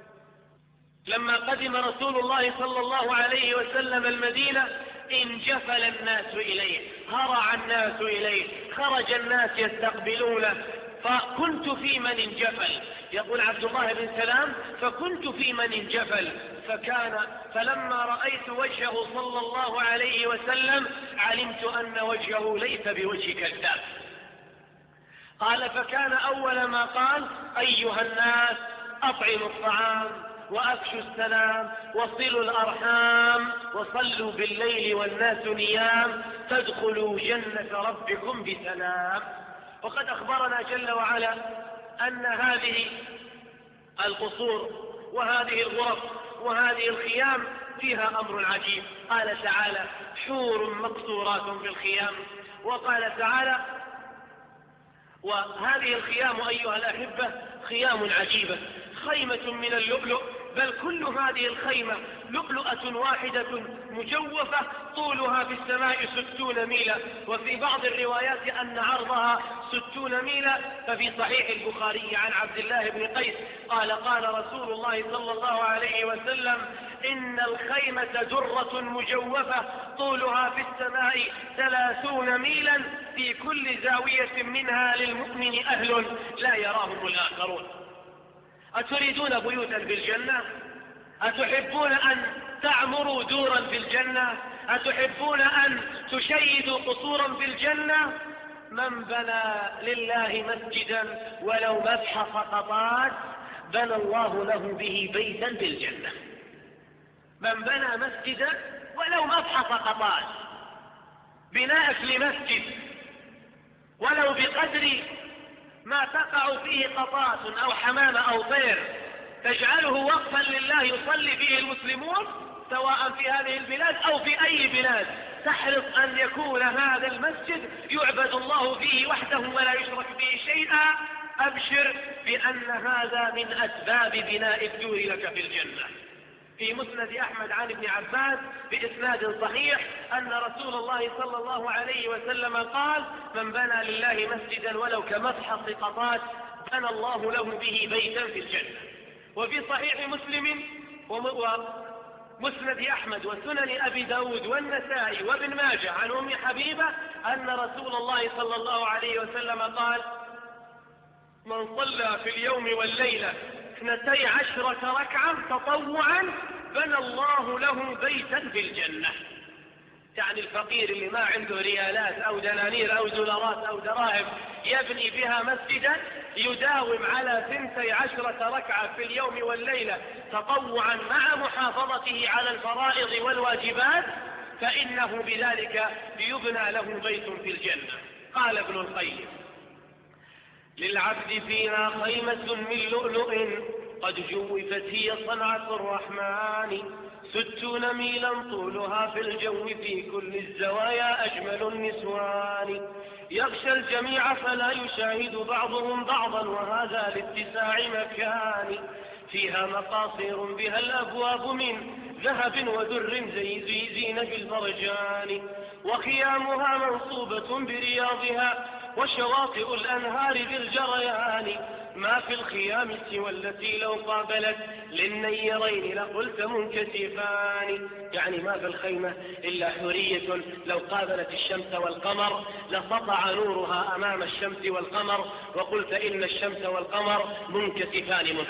لما قدم رسول الله صلى الله عليه وسلم المدينة انجفل الناس إليه، هرع الناس إليه، خرج الناس يستقبلونه، فكنت في من انجفل. يقول عبد الله بن سلام فكنت في من انجفل فلما رأيت وجهه صلى الله عليه وسلم علمت أن وجهه ليس بوجه كذاب. قال فكان أول ما قال أيها الناس أطعموا الطعام وأفشوا السلام وصلوا الأرحام وصلوا بالليل والناس نيام تدخلوا جنة ربكم بسلام. وقد أخبرنا جل وعلا أن هذه القصور وهذه الغرف وهذه الخيام فيها أمر عجيب. قال تعالى حور مقصورات في الخيام. وقال تعالى وهذه الخيام أيها الأحبة خيام عجيبة، خيمة من اللؤلؤ، بل كل هذه الخيمة لؤلؤة واحدة مجوفة طولها في السماء 60 ميلا، وفي بعض الروايات أن عرضها 60 ميلا. ففي صحيح البخاري عن عبد الله بن قيس قال قال رسول الله صلى الله عليه وسلم إن الخيمة درة مجوفة طولها في السماء 30 ميلا في كل زاوية منها للمؤمن أهل لا يراهم الآخرون. أتريدون بيوتا في الجنة؟ أتحبون أن تعمروا دورا في الجنة؟ أتحبون أن تشيدوا قصورا في الجنة؟ من بنى لله مسجدا ولو مبحث قطات بنى الله له به بيتا في الجنة. من بنى مسجدا ولو مبحث قطات، بناءك لمسجد ولو بقدر ما تقع فيه قطات أو حمامة أو طير تجعله وقفا لله يصلي به المسلمون سواء في هذه البلاد أو في أي بلاد، تحرص أن يكون هذا المسجد يعبد الله فيه وحده ولا يشرك به شيئا. أبشر بأن هذا من أسباب بناء الدور لك في الجنة. في مسند أحمد عن ابن عباس بإسناد صحيح أن رسول الله صلى الله عليه وسلم قال من بنى لله مسجدا ولو كمفحص قطات بنى الله له به بيتا في الجنة. وفي صحيح مسلم ومسند أحمد وسنن أبي داود والنسائي وابن ماجه عن أم حبيبة أن رسول الله صلى الله عليه وسلم قال من صلى في اليوم والليلة 12 ركعة تطوعا بنى الله له بيتا في الجنة. يعني الفقير اللي ما عنده ريالات أو دنانير أو دولارات أو دراهم يبني بها مسجدا يداوم على 12 ركعة في اليوم والليلة تطوعا مع محافظته على الفرائض والواجبات فإنه بذلك يبنى له بيت في الجنة. قال ابن القيم للعبد فيها خيمة من لؤلؤ قد جوفت هي صنعة الرحمن 60 ميلا طولها في الجو في كل الزوايا أجمل النسوان يغشى الجميع فلا يشاهد بعضهم بعضا وهذا لاتساع مكان فيها مقاصير بها الأبواب من ذهب ودر زين بالمرجان، وخيامها منصوبة برياضها، وشواطئ الأنهار بالجريان. ما في الخيام سوى التي لو قابلت للنيرين لقلت منكسفان. يعني ما في الخيمة إلا حورية لو قابلت الشمس والقمر لسطع نورها أمام الشمس والقمر، وقلت إن الشمس والقمر منكسفان.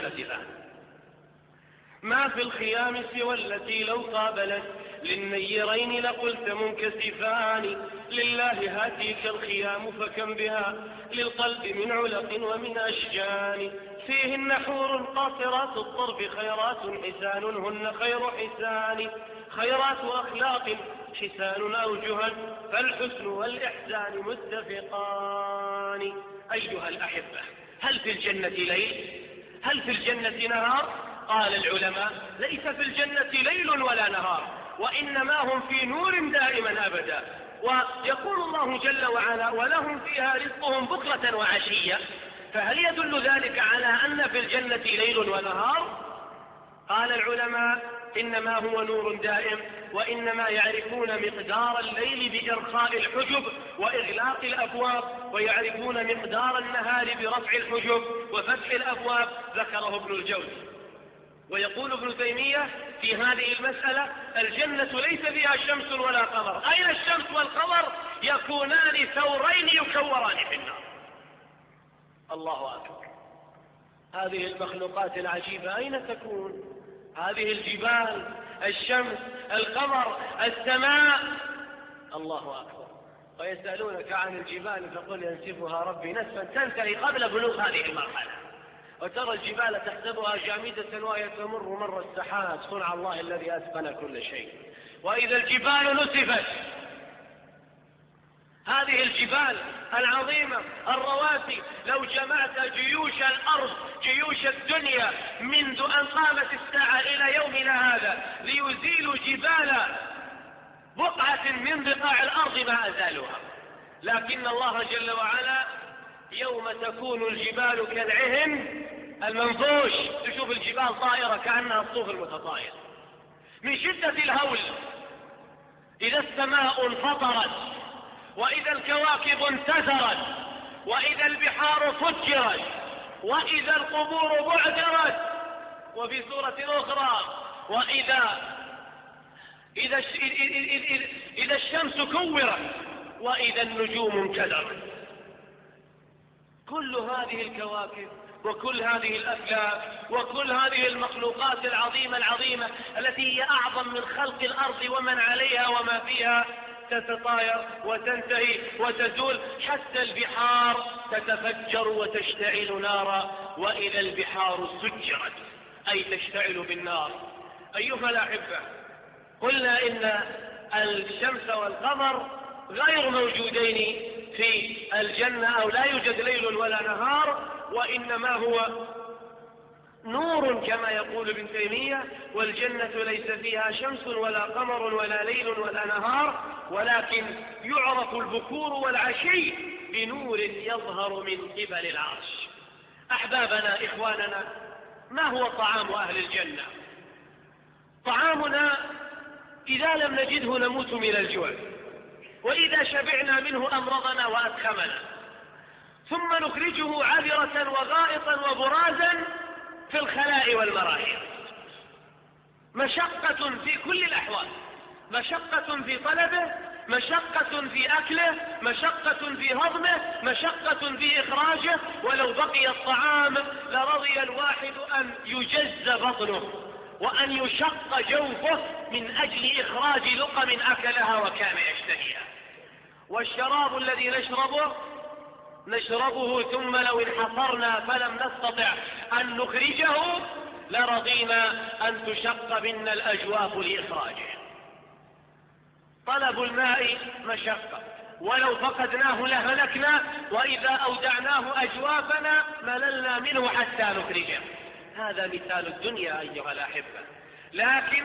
ما في الخيام سوى التي لو قابلت للنيرين لقلت منكسفان. لله هاتيك الخيام فكم بها للقلب من علق ومن أشجان. فيهن حور قاصرات الطرف خيرات حسان هن خير حسان. خيرات أخلاق حسان أوجها فالحسن والإحسان متفقان. أيها الأحبة، هل في الجنة ليل؟ هل في الجنة نهار؟ قال العلماء: ليس في الجنة ليل ولا نهار، وإنما هم في نور دائما أبدا. ويقول الله جل وعلا: ولهم فيها رزقهم بكرة وعشية. فهل يدل ذلك على أن في الجنة ليل ونهار؟ قال العلماء: إنما هو نور دائم، وإنما يعرفون مقدار الليل بإرخاء الحجب وإغلاق الأبواب، ويعرفون مقدار النهار برفع الحجب وفتح الأبواب. ذكره ابن الجوزي. ويقول ابن تيمية في هذه المسألة: الجنة ليس فيها شمس ولا قمر. أين الشمس والقمر؟ يكونان ثورين يكوران في النار. الله أكبر. هذه المخلوقات العجيبة أين تكون؟ هذه الجبال، الشمس، القمر، السماء. الله أكبر. ويسألونك عن الجبال فقل ينسفها ربي نسفا، تنتهي قبل بلوغ هذه المرحلة. وترى الجبال تحسبها جامدة وهي تمر مر السحاب، صنع الله الذي أتقن كل شيء. وإذا الجبال نسفت، هذه الجبال العظيمة الرواسي، لو جمعت جيوش الأرض، جيوش الدنيا، منذ أن قامت الساعة إلى يومنا هذا ليزيلوا جبال بقعة من بقاع الأرض ما أزالوها. لكن الله جل وعلا يوم تكون الجبال كالعهن المنفوش، تشوف الجبال طائرة كأنها الصوف المتطاير من شدة الهول. إذا السماء انفطرت، وإذا الكواكب انتثرت، وإذا البحار فجرت، وإذا القبور بعثرت. وفي سورة أخرى: إذا الشمس كورت، وإذا النجوم انكدرت. كل هذه الكواكب وكل هذه الأفلاك وكل هذه المخلوقات العظيمة التي هي أعظم من خلق الأرض ومن عليها وما فيها تتطاير وتنتهي وتزول، حتى البحار تتفجر وتشتعل نارا. وإذا البحار سجرت، أي تشتعل بالنار. أيها الأحبة، قلنا إن الشمس والقمر غير موجودين في الجنة، أو لا يوجد ليل ولا نهار، وإنما هو نور كما يقول ابن تيمية. والجنة ليس فيها شمس ولا قمر ولا ليل ولا نهار، ولكن يعرف البكور والعشي بنور يظهر من قبل العرش. أحبابنا، إخواننا، ما هو طعام أهل الجنة؟ طعامنا إذا لم نجده نموت من الجوع، وإذا شبعنا منه أمرضنا وأدخمنا، ثم نخرجه عذرة وغائطا وبرازا في الخلاء والمراحل. مشقة في كل الأحوال، مشقة في طلبه، مشقة في أكله، مشقة في هضمه، مشقة في إخراجه. ولو بقي الطعام لرضي الواحد أن يجز بطنه وأن يشق جوفه من أجل إخراج لقم أكلها وكان يشتهيها. والشراب الذي نشربه ثم لو انحصرنا فلم نستطع أن نخرجه لرضينا أن تشق منا الأجواف لإخراجه. طلب الماء مشقة، ولو فقدناه لهلكنا، وإذا أودعناه أجوافنا مللنا منه حتى نخرجه. هذا مثال الدنيا أيها الأحبة. لكن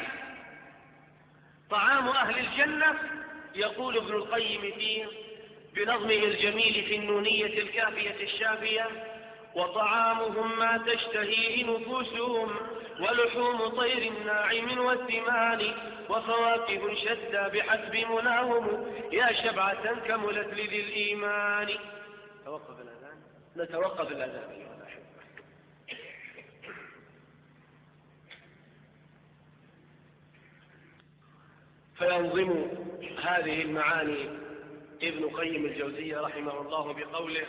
طعام أهل الجنة، يقول ابن القيم فيه بنظمه الجميل في النونية الكافية الشافية: وطعامهم ما تشتهيه نفوسهم ولحوم طير ناعم وثمان وفواكه شتى بحسب مناهم يا شبعة كملت لذي الإيمان. توقف الأذان. نتوقف الأذان أيها الأحبة. فينظم هذه المعاني ابن قيم الجوزية رحمه الله بقوله: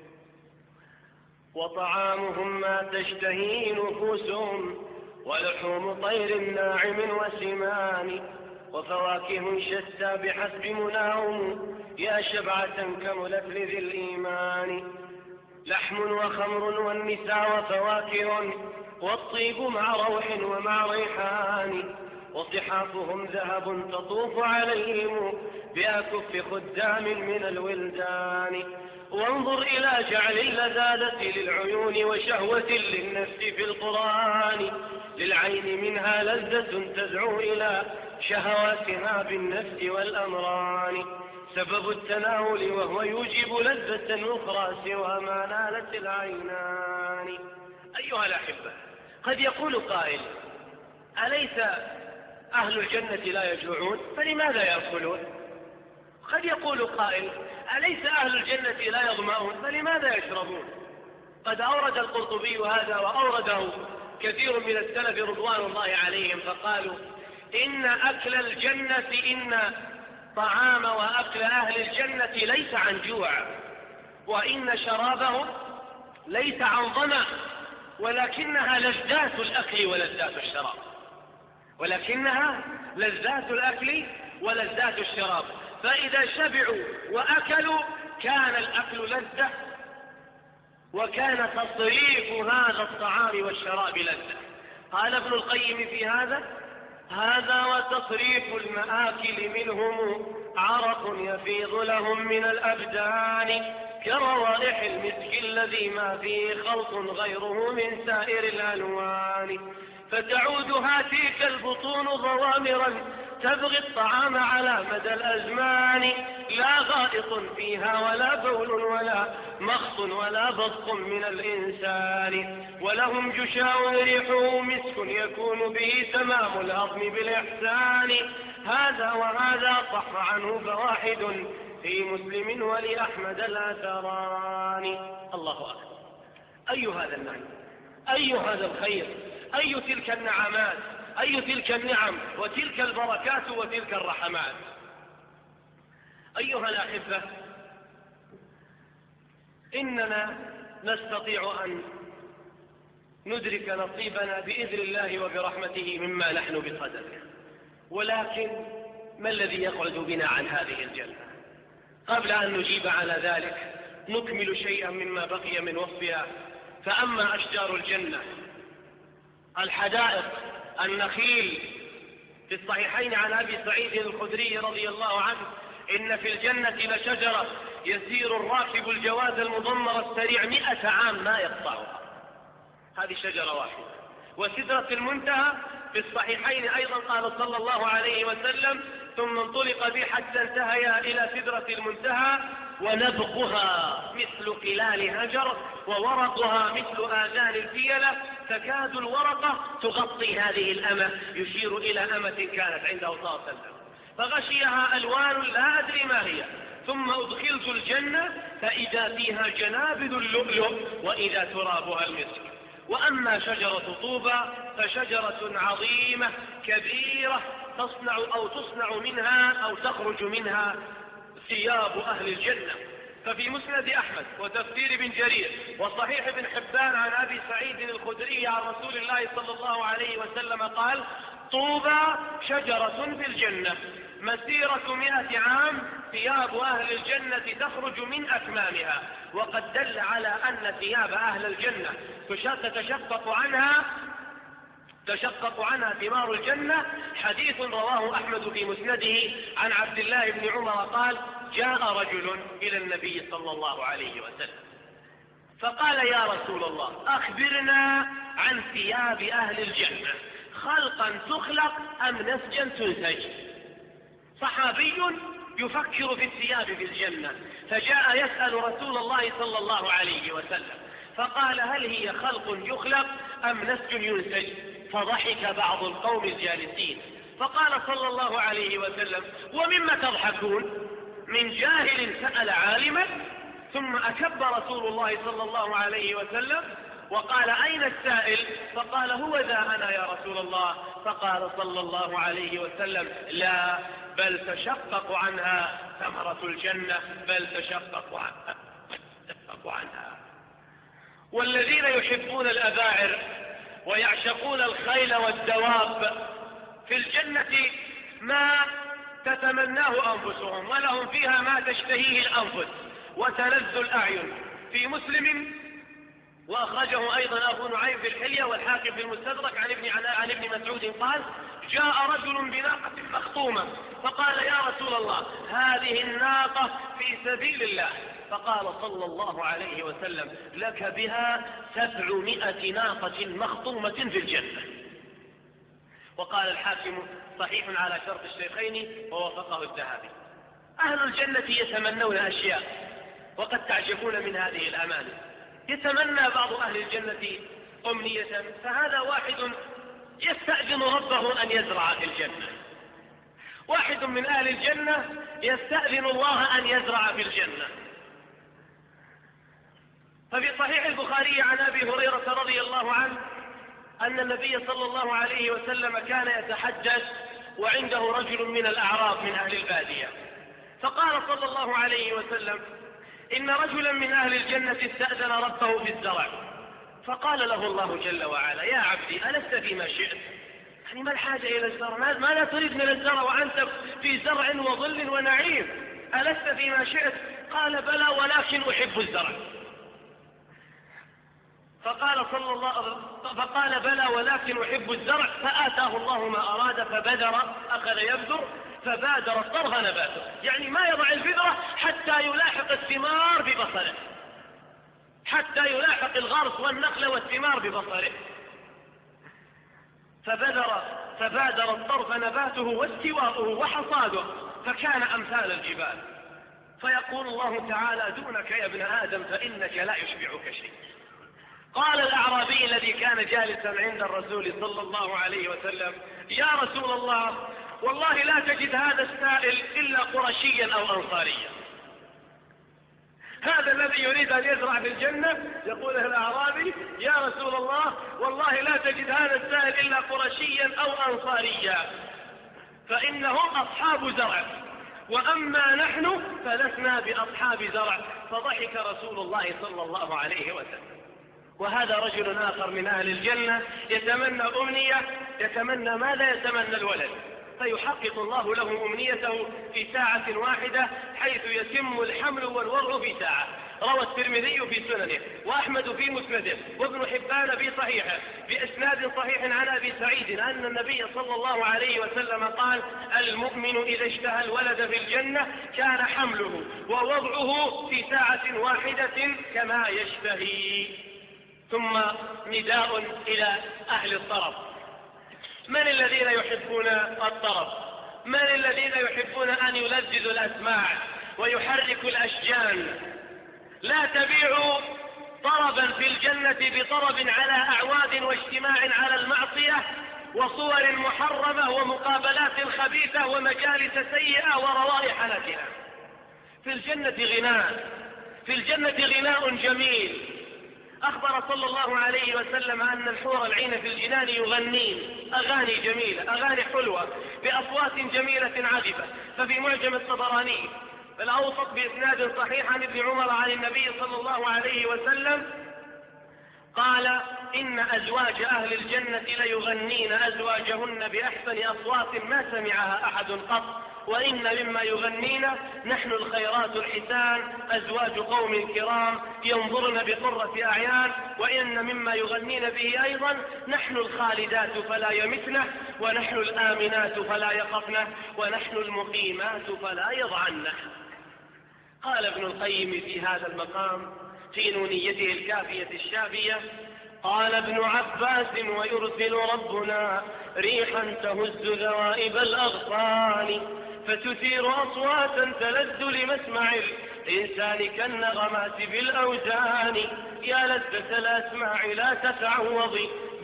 وطعامهم ما تشتهي نفوسهم ولحوم طير ناعم وسمان وفواكه شتى بحسب مناهم يا شبعة كملت لذي الإيمان. لحم وخمر والنساء وفواكه والطيب مع روح ومع ريحان وصحافهم ذهب تطوف عليهم بأكف خدام من الولدان. وانظر إلى جعل اللذاذة للعيون وشهوة للنفس في القرآن. للعين منها لذة تدعو إلى شهواتها بالنفس والأمران. سبب التناول وهو يوجب لذة أخرى سوى ما نالت العينان. أيها الأحبة، قد يقول قائل: أليس أهل الجنة لا يجوعون فلماذا يأكلون؟ قد يقول قائل: أليس أهل الجنة لا يظمأون فلماذا يشربون؟ قد أورد القرطبي هذا وأورده كثير من السلف رضوان الله عليهم فقالوا: إن أكل الجنة إن طعام وأكل أهل الجنة ليس عن جوع، وإن شرابهم ليس عن ظمأ، ولكنها لذات الأكل ولذات الشراب. ولكنها لذات الأكل ولذات الشراب. فإذا شبعوا وأكلوا كان الأكل لذة، وكان تصريف هذا الطعام والشراب لذة. قال ابن القيم في هذا وتصريف المآكل منهم عرق يفيض لهم من الأبدان كروائح المسك الذي ما فيه خلط غيره من سائر الألوان. فتعود هاتيك البطون ضوامرا تبغي الطعام على مدى الأزمان، لا غائط فيها ولا بول ولا مخط ولا بصق من الإنسان. ولهم جشاء ريحه مسك يكون به تمام الهضم بالإحسان. هذا وهذا صح عنه فواحد في مسلم ولأحمد الأثران. الله أكبر. أي هذا النعيم، أي هذا الخير، أي تلك النعمات، أي تلك النعم وتلك البركات وتلك الرحمات. أيها الأحبة، إننا نستطيع أن ندرك نصيبنا بإذن الله وبرحمته مما نحن بصدده، ولكن ما الذي يقعد بنا عن هذه الجنة؟ قبل أن نجيب على ذلك نكمل شيئا مما بقي من وصفها. فأما أشجار الجنة، الحدائق، النخيل، في الصحيحين عن أبي سعيد الخدري رضي الله عنه: إن في الجنة لشجرة يسير الراكب الجواد المضمر السريع 100 عام ما يقطعها. هذه شجرة واحدة. وسدرة المنتهى في الصحيحين أيضا قال صلى الله عليه وسلم: ثم انطلق بي حتى انتهيا إلى سدرة المنتهى ونبقها مثل قلال هجر وورقها مثل آذان الفيلة تكاد الورقة تغطي هذه الأمة، يشير إلى أمة كانت عنده صلى الله عليه وسلم. فغشيها ألوان لا أدري ما هي. ثم أدخلت الجنة فإذا فيها جنابذ اللؤلؤ وإذا ترابها المسك. وأما شجرة طوبى فشجرة عظيمة كبيرة تصنع منها أو تخرج منها ثياب أهل الجنة. ففي مسند أحمد وتفسير بن جرير وصحيح ابن حبان عن أبي سعيد الخدري عن رسول الله صلى الله عليه وسلم قال: طوبى شجرة في الجنة مسيرة 100 عام ثياب أهل الجنة تخرج من أكمامها. وقد دل على أن ثياب أهل الجنة تشقق عنها ثمار الجنة حديث رواه أحمد في مسنده عن عبد الله بن عمر قال: جاء رجل إلى النبي صلى الله عليه وسلم فقال: يا رسول الله أخبرنا عن ثياب أهل الجنة، خلقا تخلق أم نسجا تنسج؟ صحابي يفكر في الثياب في الجنة، فجاء يسأل رسول الله صلى الله عليه وسلم فقال: هل هي خلق يخلق أم نسج ينسج؟ فضحك بعض القوم الجالسين، فقال صلى الله عليه وسلم: ومما تضحكون؟ من جاهل سأل عالما؟ ثم أكب رسول الله صلى الله عليه وسلم وقال: أين السائل؟ فقال: هو ذا أنا يا رسول الله. فقال صلى الله عليه وسلم: لا، بل تشقق عنها ثمرة الجنة، بل تشقق عنها. والذين يحبون الأباعر ويعشقون الخيل والدواب في الجنة ما تتمناه أنفسهم، ولهم فيها ما تشتهيه الأنفس وتلذ الأعين. في مسلم وأخرجه أيضا أبو نعيم في الحلية والحاكم في المستدرك عن ابن مسعود قال: جاء رجل بناقة مخطومة فقال: يا رسول الله، هذه الناقة في سبيل الله. فقال صلى الله عليه وسلم: لك بها 700 ناقة مخطومة في الجنة. وقال الحاكم: صحيح على شرط الشيخين ووافقه الذهبي. أهل الجنة يتمنون أشياء وقد تعجبون من هذه الأماني. يتمنى بعض أهل الجنة أمنية، فهذا واحد يستأذن ربه أن يزرع في الجنة. واحد من أهل الجنة يستأذن الله أن يزرع في الجنة. ففي صحيح البخاري عن أبي هريرة رضي الله عنه أن النبي صلى الله عليه وسلم كان يتحدث وعنده رجل من الأعراب من أهل البادية، فقال صلى الله عليه وسلم: إن رجلا من أهل الجنة استأذن ربه في الزرع، فقال له الله جل وعلا: يا عبدي، ألست فيما شئت؟ يعني ما الحاجة إلى الزرع؟ ماذا تريد من الزرع وأنت في زرع وظل ونعيم؟ ألست فيما شئت؟ قال: بلى، ولكن أحب الزرع. فقال: بلى، ولكن أحب الزرع. فآتاه الله ما أراد فبذر، أخذ يبذر، فبادر الطرف نباته، يعني ما يضع البذرة حتى يلاحق الثمار ببصره، حتى يلاحق الغرس والنخل والثمار ببصره. فبادر الطرف نباته واستواؤه وحصاده، فكان أمثال الجبال. فيقول الله تعالى: دونك يا ابن آدم فإنك لا يشبعك شيء. قال الأعرابي الذي كان جالسا عند الرسول صلى الله عليه وسلم: يا رسول الله، والله لا تجد هذا السائل إلا قرشيا أو أنصاريا. هذا الذي يريد أن يزرع في الجنة يقول الأعرابي: يا رسول الله، والله لا تجد هذا السائل إلا قرشيا أو أنصاريا، فإنهم أصحاب زرع، وأما نحن فلسنا بأصحاب زرع. فضحك رسول الله صلى الله عليه وسلم. وهذا رجل آخر من أهل الجنة يتمنى أمنية، يتمنى ماذا؟ يتمنى الولد، فيحقق الله له أمنيته في ساعة واحدة، حيث يتم الحمل والوضع في ساعة. روى الترمذي في سننه، وأحمد في مسنده، وابن حبان في صحيحه بإسناد صحيح عن أبي سعيد أن النبي صلى الله عليه وسلم قال: المؤمن إذا اشتهى الولد في الجنة كان حمله ووضعه في ساعة واحدة كما يشتهي. ثم نداء إلى أهل الطرب. من الذين يحبون الطرب؟ من الذين يحبون أن يلذذوا الأسماع ويحركوا الأشجان؟ لا تبيعوا طربا في الجنة بطرب على أعواد واجتماع على المعصية وصور محرمة ومقابلات خبيثة ومجالس سيئة وروائح نتنة. في الجنة غناء، في الجنة غناء جميل. أخبر صلى الله عليه وسلم أن الحور العين في الجنان يغنين أغاني جميلة، أغاني حلوة بأصوات جميلة عذبة. ففي معجم الطبراني الأوسط بإسناد صحيح عن ابن عمر عن النبي صلى الله عليه وسلم قال: إن أزواج أهل الجنة ليغنين أزواجهن بأحسن أصوات ما سمعها أحد قط، وإن مما يغنين نحن الخيرات الحسان أزواج قوم كرام ينظرن بقرة أعيان، وإن مما يغنين به أيضا نحن الخالدات فلا يمتنه، ونحن الآمنات فلا يقفنه، ونحن المقيمات فلا يضعنه. قال ابن القيم في هذا المقام في نونيته الكافية الشافية: قال ابن عباس: ويرسل ربنا ريحا تهز ذوائب الأغصان فتثير أصواتا تلذ لمسمع الإنسان كالنغمات بالأوزان. يا لذة الأسماع لا تتعوضي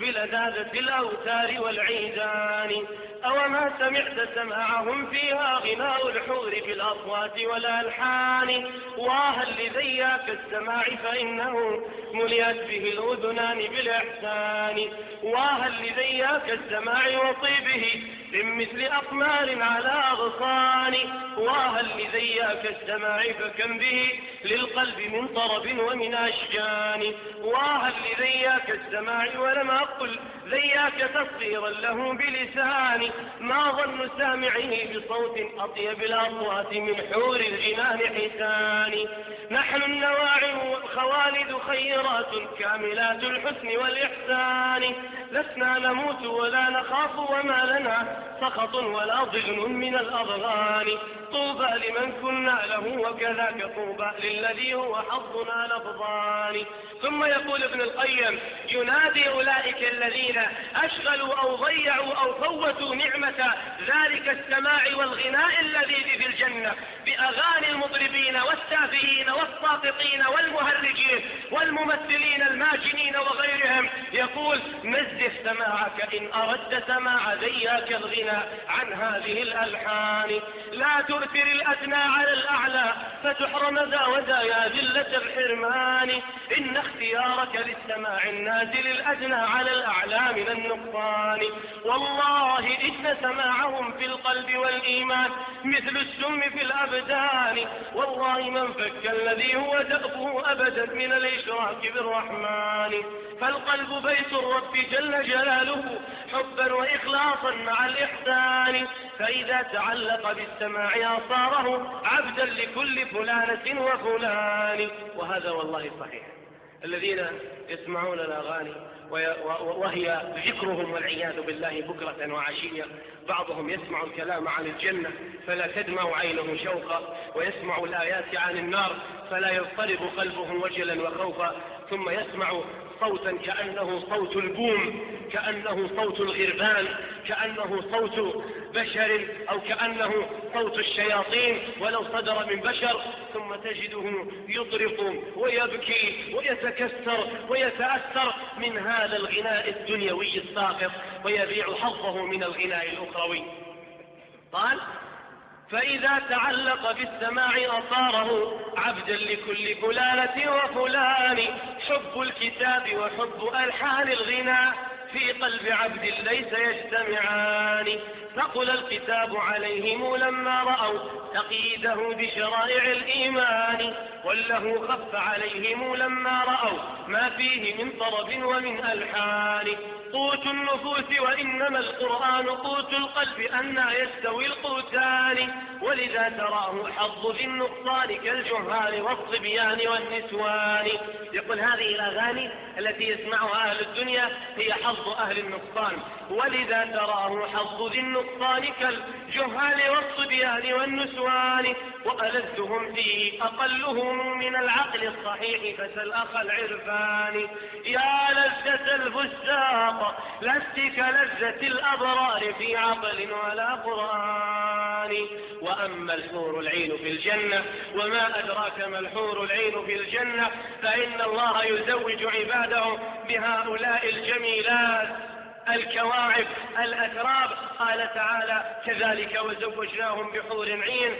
بلذاذة الأوتار والعيدان. أوما سمعت سماعهم فيها غناء الحور في الأصوات والألحان. واها لذياك السماع فإنه ملئت به الأذنان بالإحسان. واها لذياك السماع وطيبه من مثل أقمار على أغصان. واها لذياك السماع فكم به للقلب من طرب ومن أشجان. واها لذياك السماع ولم أقل ذياك تصغيرا له بلساني. ما ظن سامعه بصوت أطيب الأصوات من حور الجنان حسان. نحن النواعم والخوالد خيرات كاملات الحسن والإحسان. لسنا نموت ولا نخاف وما لنا سخط ولا ضغن من الأضغان. طوبى لمن كنا له وكذاك طوبى للذي هو حظنا لفظان. ثم يقول ابن القيم ينادي أولئك الذين أشغلوا أو ضيعوا أو فوتوا نعمة ذلك السماع والغناء اللذيذ في الجنة بأغاني المطربين والسافهين والساقطين والمهرجين والممثلين الماجنين وغيرهم. يقول نزه سماعك إن أردت سماع ذياك الغناء عن هذه الألحان. لا تؤثر الأدنى على الأعلى فتحرم ذا وذا يا ذلة الحرمان. إن اختيارك للسماع النازل الأدنى على الأعلى من النقصان. والله إن سماعهم في القلب والإيمان مثل السم في الأبدان. والله من فك الذي هو دأبه أبدا من الإشراك بالرحمن. فالقلب بيت الرب جل جلاله حبا وإخلاصا مع الإحسان. فإذا تعلق بالسماع أصاره عبدا لكل فلانة وفلان. وهذا والله صحيح. الذين يسمعون الأغاني وهي ذكرهم والعياذ بالله بكرة وعشية. بعضهم يسمع الكلام عن الجنة فلا تدمع عينه شوقا، ويسمع الآيات عن النار فلا يضطرب قلبه وجلا وخوفا، ثم يسمع صوتا كأنه صوت البوم، كأنه صوت الغربان، كأنه صوت بشر أو كأنه صوت الشياطين ولو صدر من بشر، ثم تجده يطرق ويبكي ويتكسر ويتأثر من هذا الغناء الدنيوي الساقط ويبيع حظه من الغناء الأخروي. قال فإذا تعلق بالسماع أصاره عبدا لكل فلانة وفلان. حب الكتاب وحب ألحان الغناء في قلب عبد ليس يجتمعان. ثقل الكتاب عليهم لما رأوا تقييده بشرائع الإيمان، وله خف عليهم لما رأوا ما فيه من طرب ومن ألحان. قوت النفوس وإنما القرآن قوت القلب أنى يستوي القوتان. ولذا تراه حظ في النقصان كالجهال والصبيان والنسوان. يقول هذه الأغاني التي يسمعها أهل الدنيا هي حظ أهل النقصان، ولذا تراه حظ ذي النقصان كالجهال والصبيان والنسوان. وألذهم فيه أقلهم من العقل الصحيح فسل أخ العرفان. يا لذة الفساق لست كلذة الأبرار في عقل ولا قرآن. وأما الحور العين في الجنة وما أدراك ما الحور العين في الجنة، فإن الله يزوج عباده بهؤلاء الجميلات الكواعب الأتراب. قال تعالى كذلك وزوجناهم بحور عين.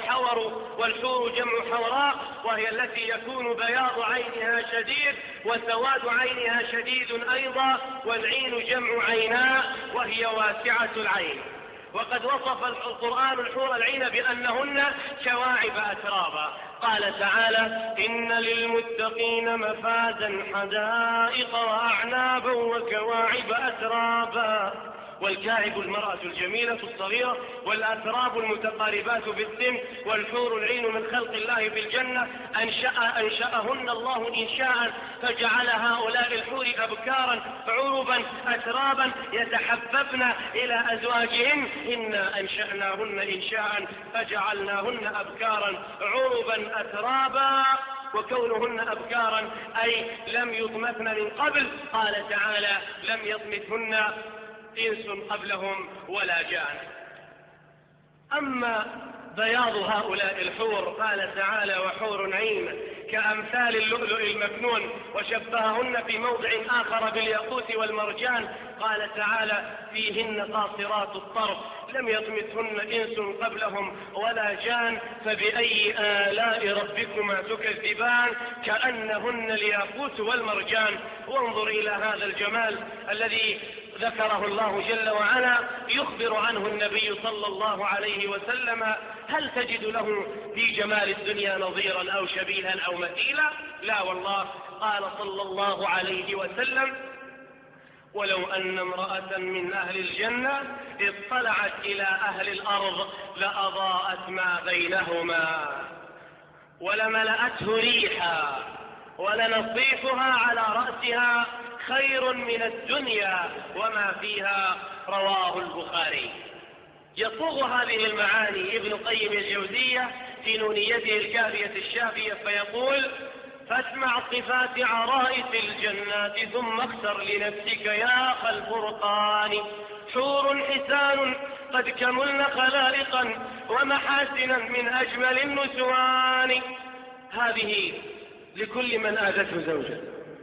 والحور جمع حوراء، وهي التي يكون بياض عينها شديد وسواد عينها شديد أيضا. والعين جمع عيناء وهي واسعة العين. وقد وصف القرآن الحور العين بأنهن كواعب أترابا. قال تعالى إن للمتقين مفازا حدائق وأعنابا وكواعب أترابا. والكاعب المرأة الجميلة الصغيرة، والأتراب المتقاربات في السن. والحور العين من خلق الله في الجنة أنشأهن الله إنشاء فجعل هؤلاء الحور أبكارا عربا أترابا يتحببن إلى أزواجهن. إنا أنشأناهن إنشاء فجعلناهن أبكارا عربا أترابا. وكونهن أبكارا أي لم يطمثن من قبل. قال تعالى لم يطمثهن إنس قبلهم ولا جان. أما بياض هؤلاء الحور. قال تعالى: وحور عين كأمثال اللؤلؤ المكنون، وشبههن في موضع آخر بالياقوت والمرجان. قال تعالى: فيهن قاصرات الطرف لم يطمثهن إنس قبلهم ولا جان، فبأي آلاء ربكما تكذبان، كأنهن الياقوت والمرجان. وانظر إلى هذا الجمال الذي ذكره الله جل وعلا يخبر عنه النبي صلى الله عليه وسلم. هل تجد له في جمال الدنيا نظيرا أو شبيها أو مثيلا؟ لا والله. قال صلى الله عليه وسلم: ولو أن امرأة من أهل الجنة اطلعت إلى أهل الأرض لأضاءت ما بينهما ولملأته ريحا ولنصيفها على رأسها خير من الدنيا وما فيها. رواه البخاري. يصوغ هذه المعاني ابن قيم الجوزية في نونيته الكافية الشافية فيقول: فاسمع صفات عرائس الجنات ثم اختر لنفسك يا أخ الفرقان. حور حسان قد كملن خلائقا ومحاسنا من أجمل النسوان. هذه لكل من آذته زوجة،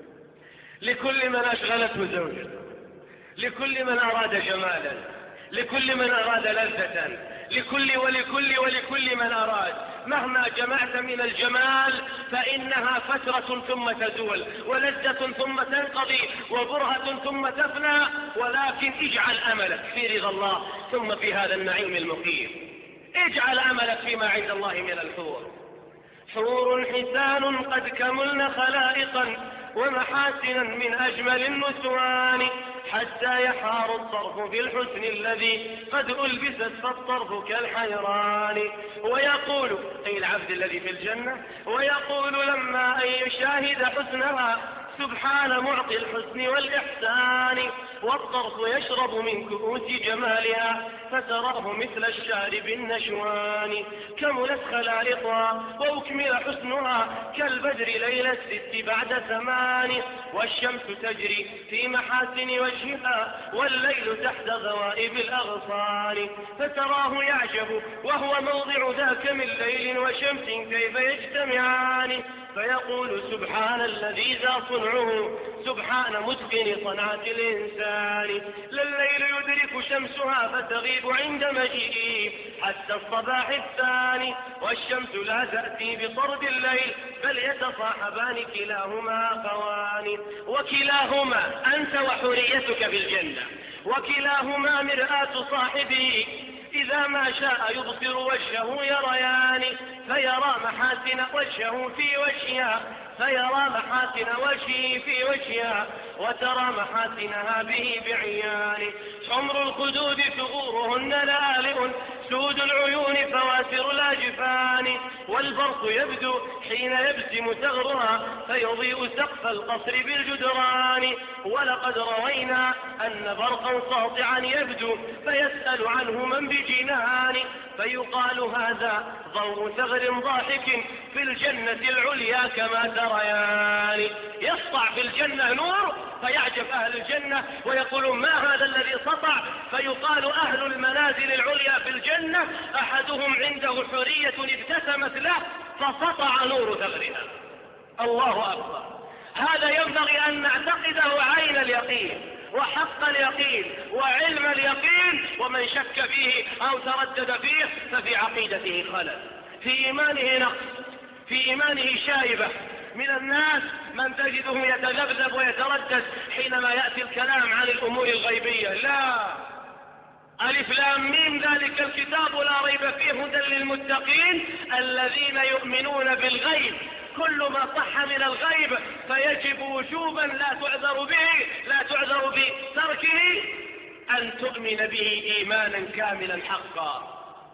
لكل من أشغلته زوجة، لكل من أراد جمالا، لكل من أراد لذة، ولكل من أراد. مهما جمعت من الجمال فإنها فترة ثم تزول، ولذة ثم تنقضي، وبرهة ثم تفنى. ولكن اجعل أملك في رضا الله ثم في هذا النعيم المقيم. اجعل أملك فيما عند الله من الحور. حور حسان قد كملن خلائقا ومحاسنا من أجمل النسوان، حتى يحار الطرف في الحسن الذي قد ألبست فالطرف كالحيران. ويقول أي العبد الذي في الجنة: ويقول لما أن يشاهد حسنها سبحان معطي الحسن والإحسان، والطرف يشرب من كؤوس جمالها فتراه مثل الشارب النشوان. كملت خلائقها وأكمل حسنها كالبدر ليلة الست بعد ثمان، والشمس تجري في محاسن وجهها والليل تحت غوائب الأغصان، فتراه يعجب وهو موضع ذاك من ليل وشمس كيف يجتمعان. فيقول سبحان الذي ذا صنعه سبحان متقن صنعة الإنسان. لا الليل يدرك شمسها فتغيب عند مجيئه حتى الصباح الثاني، والشمس لا تأتي بطرد الليل بل يتصاحبان كلاهما أخوان. وكلاهما أنت وحوريتك في الجنة، وكلاهما مرآة صاحبه إذا ما شاء يبصر وجهه يريان، فيرى محاسن وجهه في وجهها، فيرى محاسن وجهه في وجهها، وترى محاسنها به بعيان. حمر الخدود ثغورهن لآلئ سود العيون فواتر الأجفان، والبرق يبدو حين يبسم ثغرها فيضيء سقف القصر بالجدران. ولقد روينا أن برقا ساطعا يبدو فيسأل عنه من بجنان، فيقال هذا ضوء ثغر ضاحك في الجنة العليا كما تريان. يسطع في الجنة نور فيعجب أهل الجنة ويقولون ما هذا الذي سطع؟ فيقال أهل المنازل العليا في الجنة أحدهم عنده حورية ابتسمت له فسطع نور ثغرها. الله أكبر. هذا ينبغي أن نعتقده عين اليقين وحق اليقين وعلم اليقين، ومن شك فيه أو تردد فيه ففي عقيدته خلل، في إيمانه نقص، في إيمانه شائبة. من الناس من تجده يتذبذب ويتردد حينما يأتي الكلام عن الأمور الغيبية. لا، ألف لام ميم ذلك الكتاب لا ريب فيه هدى للمتقين الذين يؤمنون بالغيب. كل ما صح من الغيب فيجب وجوبا لا تعذر بتركه أن تؤمن به إيمانا كاملا حقا.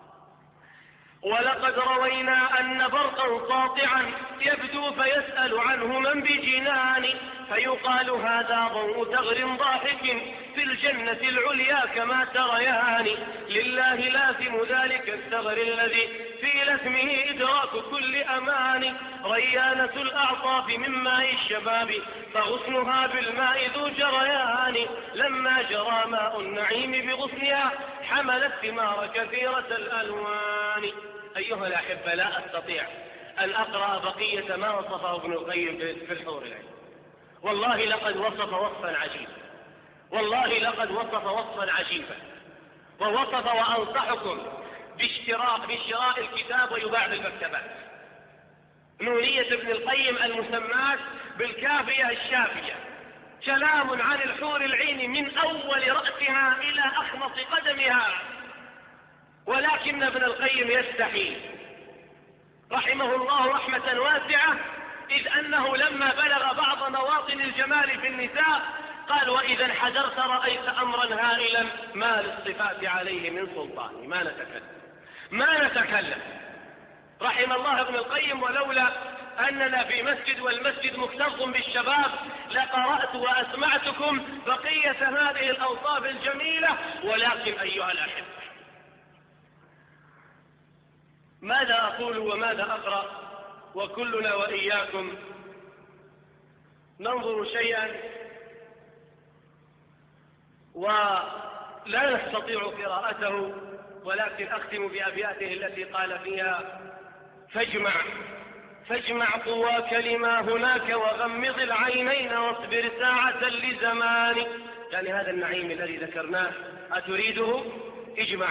ولقد روينا أن برقا ساطعا يبدو فيسأل عنه من بجنان، فيقال هذا ضوء ثغر ضاحك في الجنة العليا كما تريان. لله لازم ذلك الثغر الذي في لثمه إدراك كل أمان. ريانة الأعطاف من ماء الشباب فغصنها بالماء ذو جريان. لما جرى ماء النعيم بغصنها حملت ثمار كثيرة الألوان. أيها الأحبة لا أستطيع أن أقرأ بقية ما وصفه ابن القيم في الحور العين. والله لقد وصف وصفا عجيبا، والله لقد وصف وصفا عجيبا، ووصف وأنصحكم بشراء الكتاب ويباع بالمكتبات. نونية ابن القيم المسماة بالكافية الشافية، كلام عن الحور العين من أول رأسها إلى أخمص قدمها. ولكن ابن القيم يستحي رحمه الله رحمة واسعة، إذ أنه لما بلغ بعض مواطن الجمال في النساء قال: وإذا انحدرت رأيت أمرا هائلا ما للصفات عليه من سلطان. ما نتكلم رحم الله ابن القيم. ولولا أننا في مسجد والمسجد مكتظ بالشباب لقرأت وأسمعتكم بقية هذه الأوصاف الجميلة. ولكن أيها الأحبة، ماذا أقول وماذا أقرأ وكلنا وإياكم ننظر شيئا ولا نستطيع قراءته، ولكن أختم بأبياته التي قال فيها: فاجمع قواك لما هناك وغمض العينين واصبر ساعة لزمان. يعني هذا النعيم الذي ذكرناه أتريده؟ اجمع،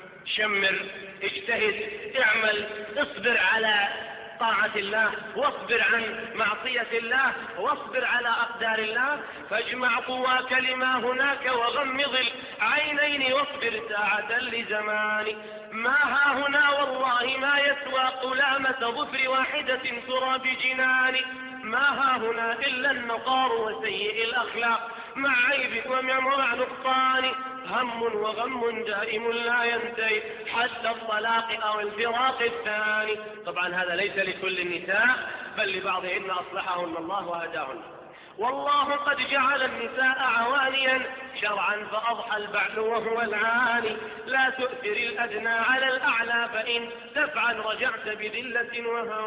شمر، اجتهد، اعمل، اصبر على طاعة الله، واصبر عن معصية الله، واصبر على أقدار الله. فاجمع قواك لما هناك وغمض العينين واصبر ساعة لزمان. ما ها هنا والله ما يسوى قلامة ظفر واحدة ترى بجنان. ما ها هنا إلا النقار وسيء الأخلاق مع عيب ومع نقصان. هم وغم دائم لا ينتهي حتى الطلاق أو الفراق الثاني. طبعا هذا ليس لكل النساء، بل لبعضهن أصلحهن الله وهداهن. والله قد جعل النساء عوانيا شرعا فأضحى البعل وهو العاني. لا تؤثر الأدنى على الأعلى فإن تفعل رجعت بذلة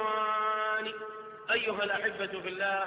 وهوان. أيها الأحبة في الله،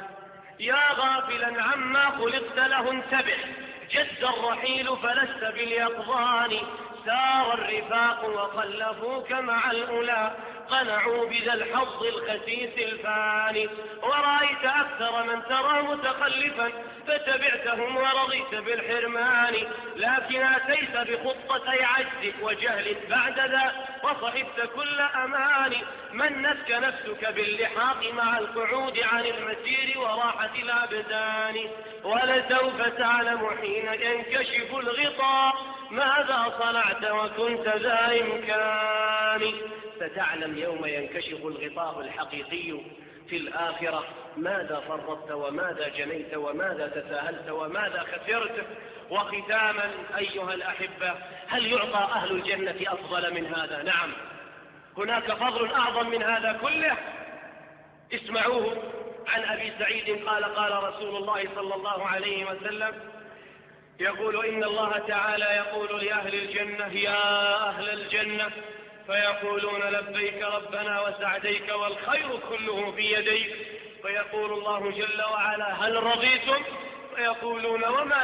يا غافلا عما خلقت له انتبه، جد الرحيل فلست باليقظان. سار الرفاق وخلفوك مع الأولى قنعوا بذا الحظ الخسيس الفاني. ورأيت أكثر من ترى متخلفا فتبعتهم ورضيت بالحرمان. لكن أتيت بخطتي عجزك وجهلك بعد ذا وصحبت كل أمان. منتك نفسك باللحاق مع القعود عن المسير وراحة الأبدان. ولسوف تعلم حين ينكشف الغطاء ماذا صنعت وكنت ذا إمكان. ستعلم يوم ينكشف الغطاء الحقيقي في الآخرة ماذا فرطت وماذا جنيت وماذا تساهلت وماذا خسرت. وختاما أيها الأحبة، هل يعطى أهل الجنة أفضل من هذا؟ نعم، هناك فضل أعظم من هذا كله. اسمعوه عن أبي سعيد قال: قال رسول الله صلى الله عليه وسلم يقول: إن الله تعالى يقول لأهل الجنة: يا أهل الجنة، فيقولون: لبيك ربنا وسعديك والخير كله في يديك. فيقول الله جل وعلا: هل رضيتم؟ فيقولون: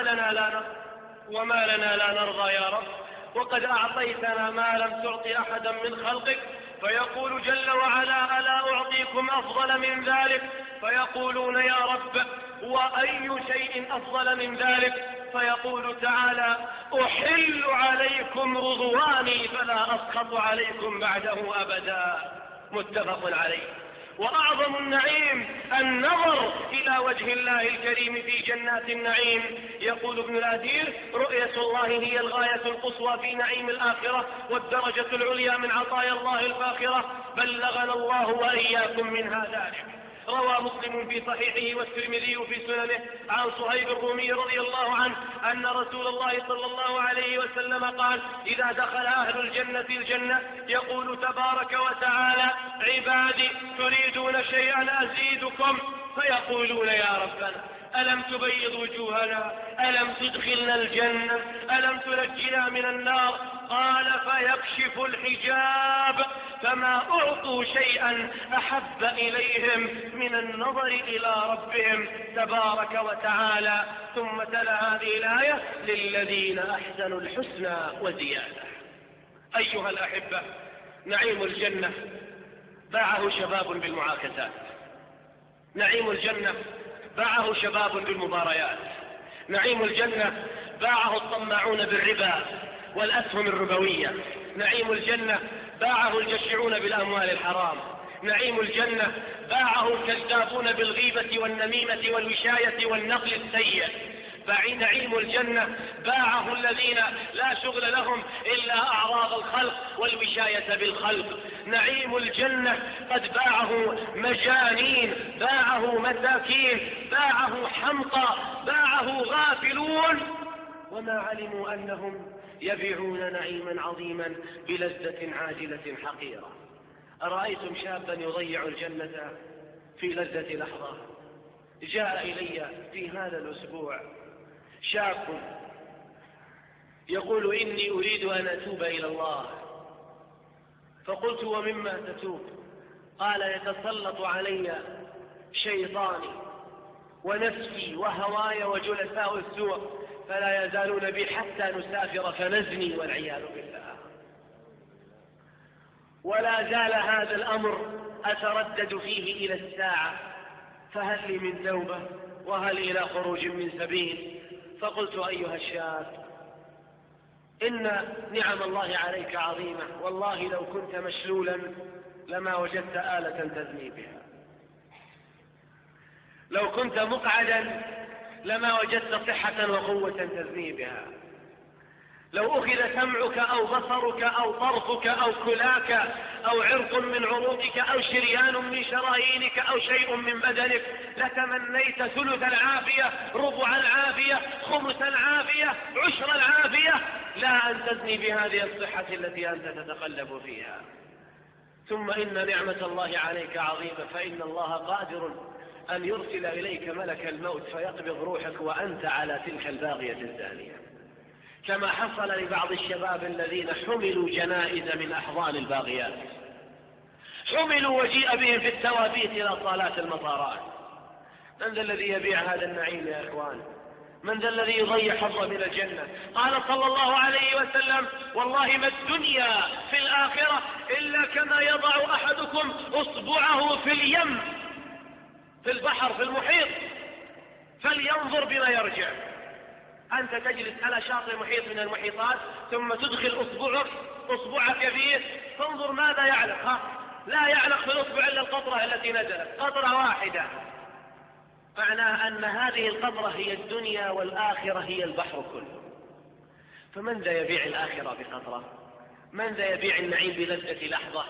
وما لنا لا نرضى يا رب، وقد أعطيتنا ما لم تعط أحدا من خلقك. فيقول جل وعلا: ألا أعطيكم أفضل من ذلك؟ فيقولون: يا رب وأي شيء أفضل من ذلك؟ فيقول تعالى: أحل عليكم رضواني فلا أسخط عليكم بعده أبدا. متفق عليه. وأعظم النعيم النظر إلى وجه الله الكريم في جنات النعيم. يقول ابن الأثير: رؤية الله هي الغاية القصوى في نعيم الآخرة والدرجة العليا من عطايا الله الفاخرة. بلغنا الله وإياكم منها ذلك. روى مسلم في صحيحه والترمذي في سننه عن صهيب الرومي رضي الله عنه أن رسول الله صلى الله عليه وسلم قال: إذا دخل أهل الجنة الجنة يقول تبارك وتعالى: عبادي تريدون شيئا أزيدكم؟ فيقولون: يا ربنا ألم تبيض وجوهنا؟ ألم تدخلنا الجنة؟ ألم تنجنا من النار؟ قال: فيكشف الحجاب فما أعطوا شيئا أحب إليهم من النظر إلى ربهم تبارك وتعالى. ثم تلا هذه الآية: للذين أحسنوا الحسنى وزيادة. أيها الأحبة، نعيم الجنة باعه شباب بالمعاكسات، نعيم الجنة باعه شباب بالمباريات، نعيم الجنة باعه الطماعون بالربا والأسهم الربوية، نعيم الجنة باعه الجشعون بالأموال الحرام، نعيم الجنة باعه الكذابون بالغيبة والنميمة والوشاية والنقل السيء، نعيم الجنة باعه الذين لا شغل لهم إلا أعراض الخلق والوشاية بالخلق، نعيم الجنة قد باعه مجانين، باعه مساكين، باعه حمقى، باعه غافلون، وما علموا أنهم يبيعون نعيما عظيما بلذة عاجلة حقيرة. أرأيتم شابا يضيع الجنة في لذة لحظة؟ جاء إلي في هذا الأسبوع شاب يقول إني أريد أن أتوب إلى الله، فقلت ومما تتوب؟ قال يتسلط علي شيطاني ونفسي وهواي وجلساء السوء فلا يزالون بي حتى نسافر فنزني والعياذ بالله، ولا زال هذا الأمر أتردد فيه إلى الساعة، فهل لي من توبة وهل إلى خروج من سبيل؟ فقلت أيها الشاب إن نعم الله عليك عظيمة، والله لو كنت مشلولا لما وجدت آلة تزني بها، لو كنت مقعدا لما وجدت صحة وقوة تزني بها، لو أخذ سمعك أو بصرك أو طرفك أو كلاك أو عرق من عروقك أو شريان من شرايينك أو شيء من بدنك لتمنيت ثلث العافية، ربع العافية، خمس العافية، عشر العافية، لا أن تزني بهذه الصحة التي أنت تتقلب فيها. ثم إن نعمة الله عليك عظيمة، فإن الله قادر أن يرسل إليك ملك الموت فيقبض روحك وأنت على تلك الباغية الزانية، كما حصل لبعض الشباب الذين حملوا جنائز من أحضان الباغيات، حملوا وجيء بهم في التوابيت إلى صالات المطارات. من ذا الذي يبيع هذا النعيم يا إخوان؟ من ذا الذي يضيع حظا من الجنة؟ قال صلى الله عليه وسلم والله ما الدنيا في الآخرة إلا كما يضع أحدكم أصبعه في اليم، في البحر، في المحيط، فلينظر بما يرجع. أنت تجلس على شاطئ محيط من المحيطات ثم تدخل أصبعك فيه، تنظر ماذا يعلق. لا يعلق في الأصبع إلا القطرة التي نزلت، قطرة واحدة، معناه أن هذه القطرة هي الدنيا والآخرة هي البحر كله. فمن ذا يبيع الآخرة بقطرة؟ من ذا يبيع النعيم بلذة لحظة؟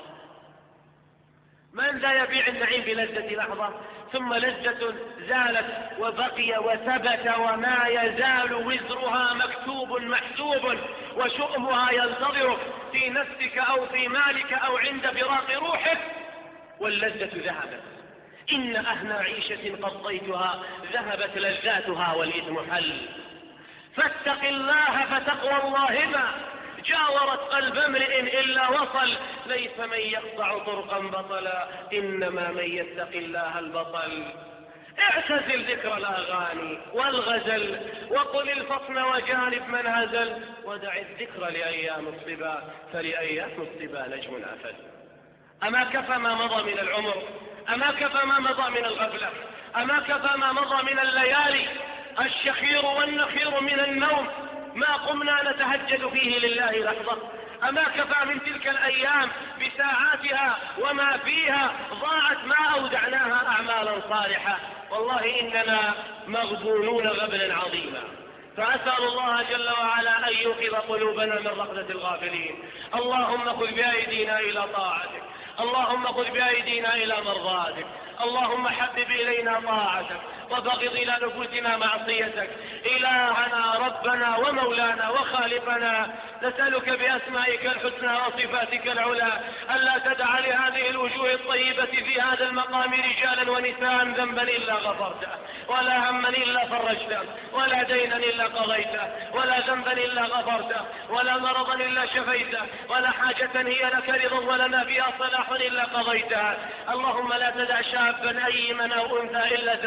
من ذا يبيع النعيم بلذة لحظة ثم لذة زالت وبقي وثبت وما يزال وزرها مكتوب محسوب وشؤمها ينتظرك في نفسك أو في مالك أو عند فراق روحك، واللذة ذهبت. إن أهنى عيشة قضيتها ذهبت لذاتها والإثم حل، فاتق الله فتقوى الله ما جاورت قلب امرئ إلا وصل، ليس من يقطع طرقا بطلا إنما من يتق الله البطل. اعتزل ذكر الأغاني والغزل وقل الفصل وجانب من هزل، ودع الذكر لأيام الصبا فلأيام الصبا نجم أفل. أما كفى ما مضى من العمر، أما كفى ما مضى من الغفلة، أما كفى ما مضى من الليالي الشخير والنخير من النوم ما قمنا نتهجد فيه لله لحظة، أما كفى من تلك الأيام بساعاتها وما فيها ضاعت ما أودعناها أعمالا صالحة. والله إننا مغبونون غبنا عظيما، فأسأل الله جل وعلا أن يوقظ قلوبنا من رقدة الغافلين. اللهم خذ بأيدينا إلى طاعتك، اللهم خذ بأيدينا إلى مرضاتك، اللهم حبب إلينا طاعتك وبغض إلى نفوسنا معصيتك. إلهنا ربنا ومولانا وخالقنا، نسألك بأسمائك الحسنى وصفاتك العلى ألا تدع لهذه الوجوه الطيبة في هذا المقام رجالا ونساء ذنبا إلا غفرته، ولا هما إلا فرجته، ولا دينا إلا قضيته، ولا ذنبا إلا غفرته، ولا مرضا إلا شفيته، ولا حاجة هي لك رضا ولنا فيها صلاح إلا قضيتها. اللهم لا تدع شابا أيما أو أنثى إلا زوجته،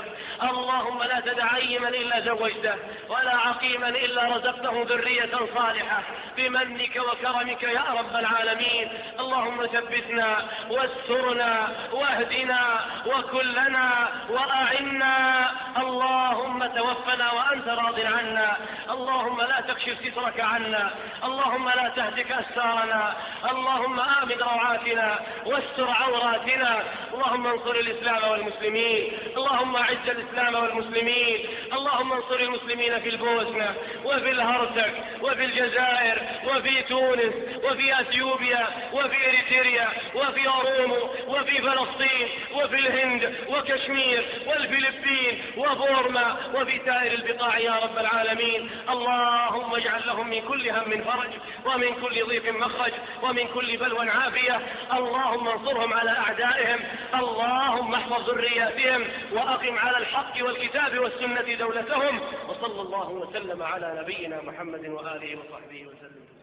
برحمتك. اللهم لا تدع أيما إلا زوجته ولا عقيما إلا رزقته ذرية صالحة بمنك وكرمك يا رب العالمين. اللهم ثبتنا واسترنا واهدنا وكلنا وأعنا. اللهم توفنا وأنت راض عنا. اللهم لا تكشف سترك عنا. اللهم لا تهتك أستارنا. اللهم آمن روعاتنا واستر عوراتنا. اللهم انصر الإسلام والمسلمين. اللهم أعز الإسلام والمسلمين. اللهم انصر المسلمين في البوسنة وفي الهرسك وفي الجزائر وفي تونس وفي أثيوبيا وفي إريتريا وفي أورومو وفي فلسطين وفي الهند وكشمير والفلبين وبورما وفي سائر البقاع يا رب العالمين. اللهم اجعل لهم من كل هم فرج ومن كل ضيق مخرج ومن كل بلوى عافية. اللهم انصرهم على أعدائهم. اللهم احفظ ذرياتهم وأقم على الحق والكتاب والسنة دولتهم. وصلى الله وسلم على نبينا محمد وآله وصحبه وسلم.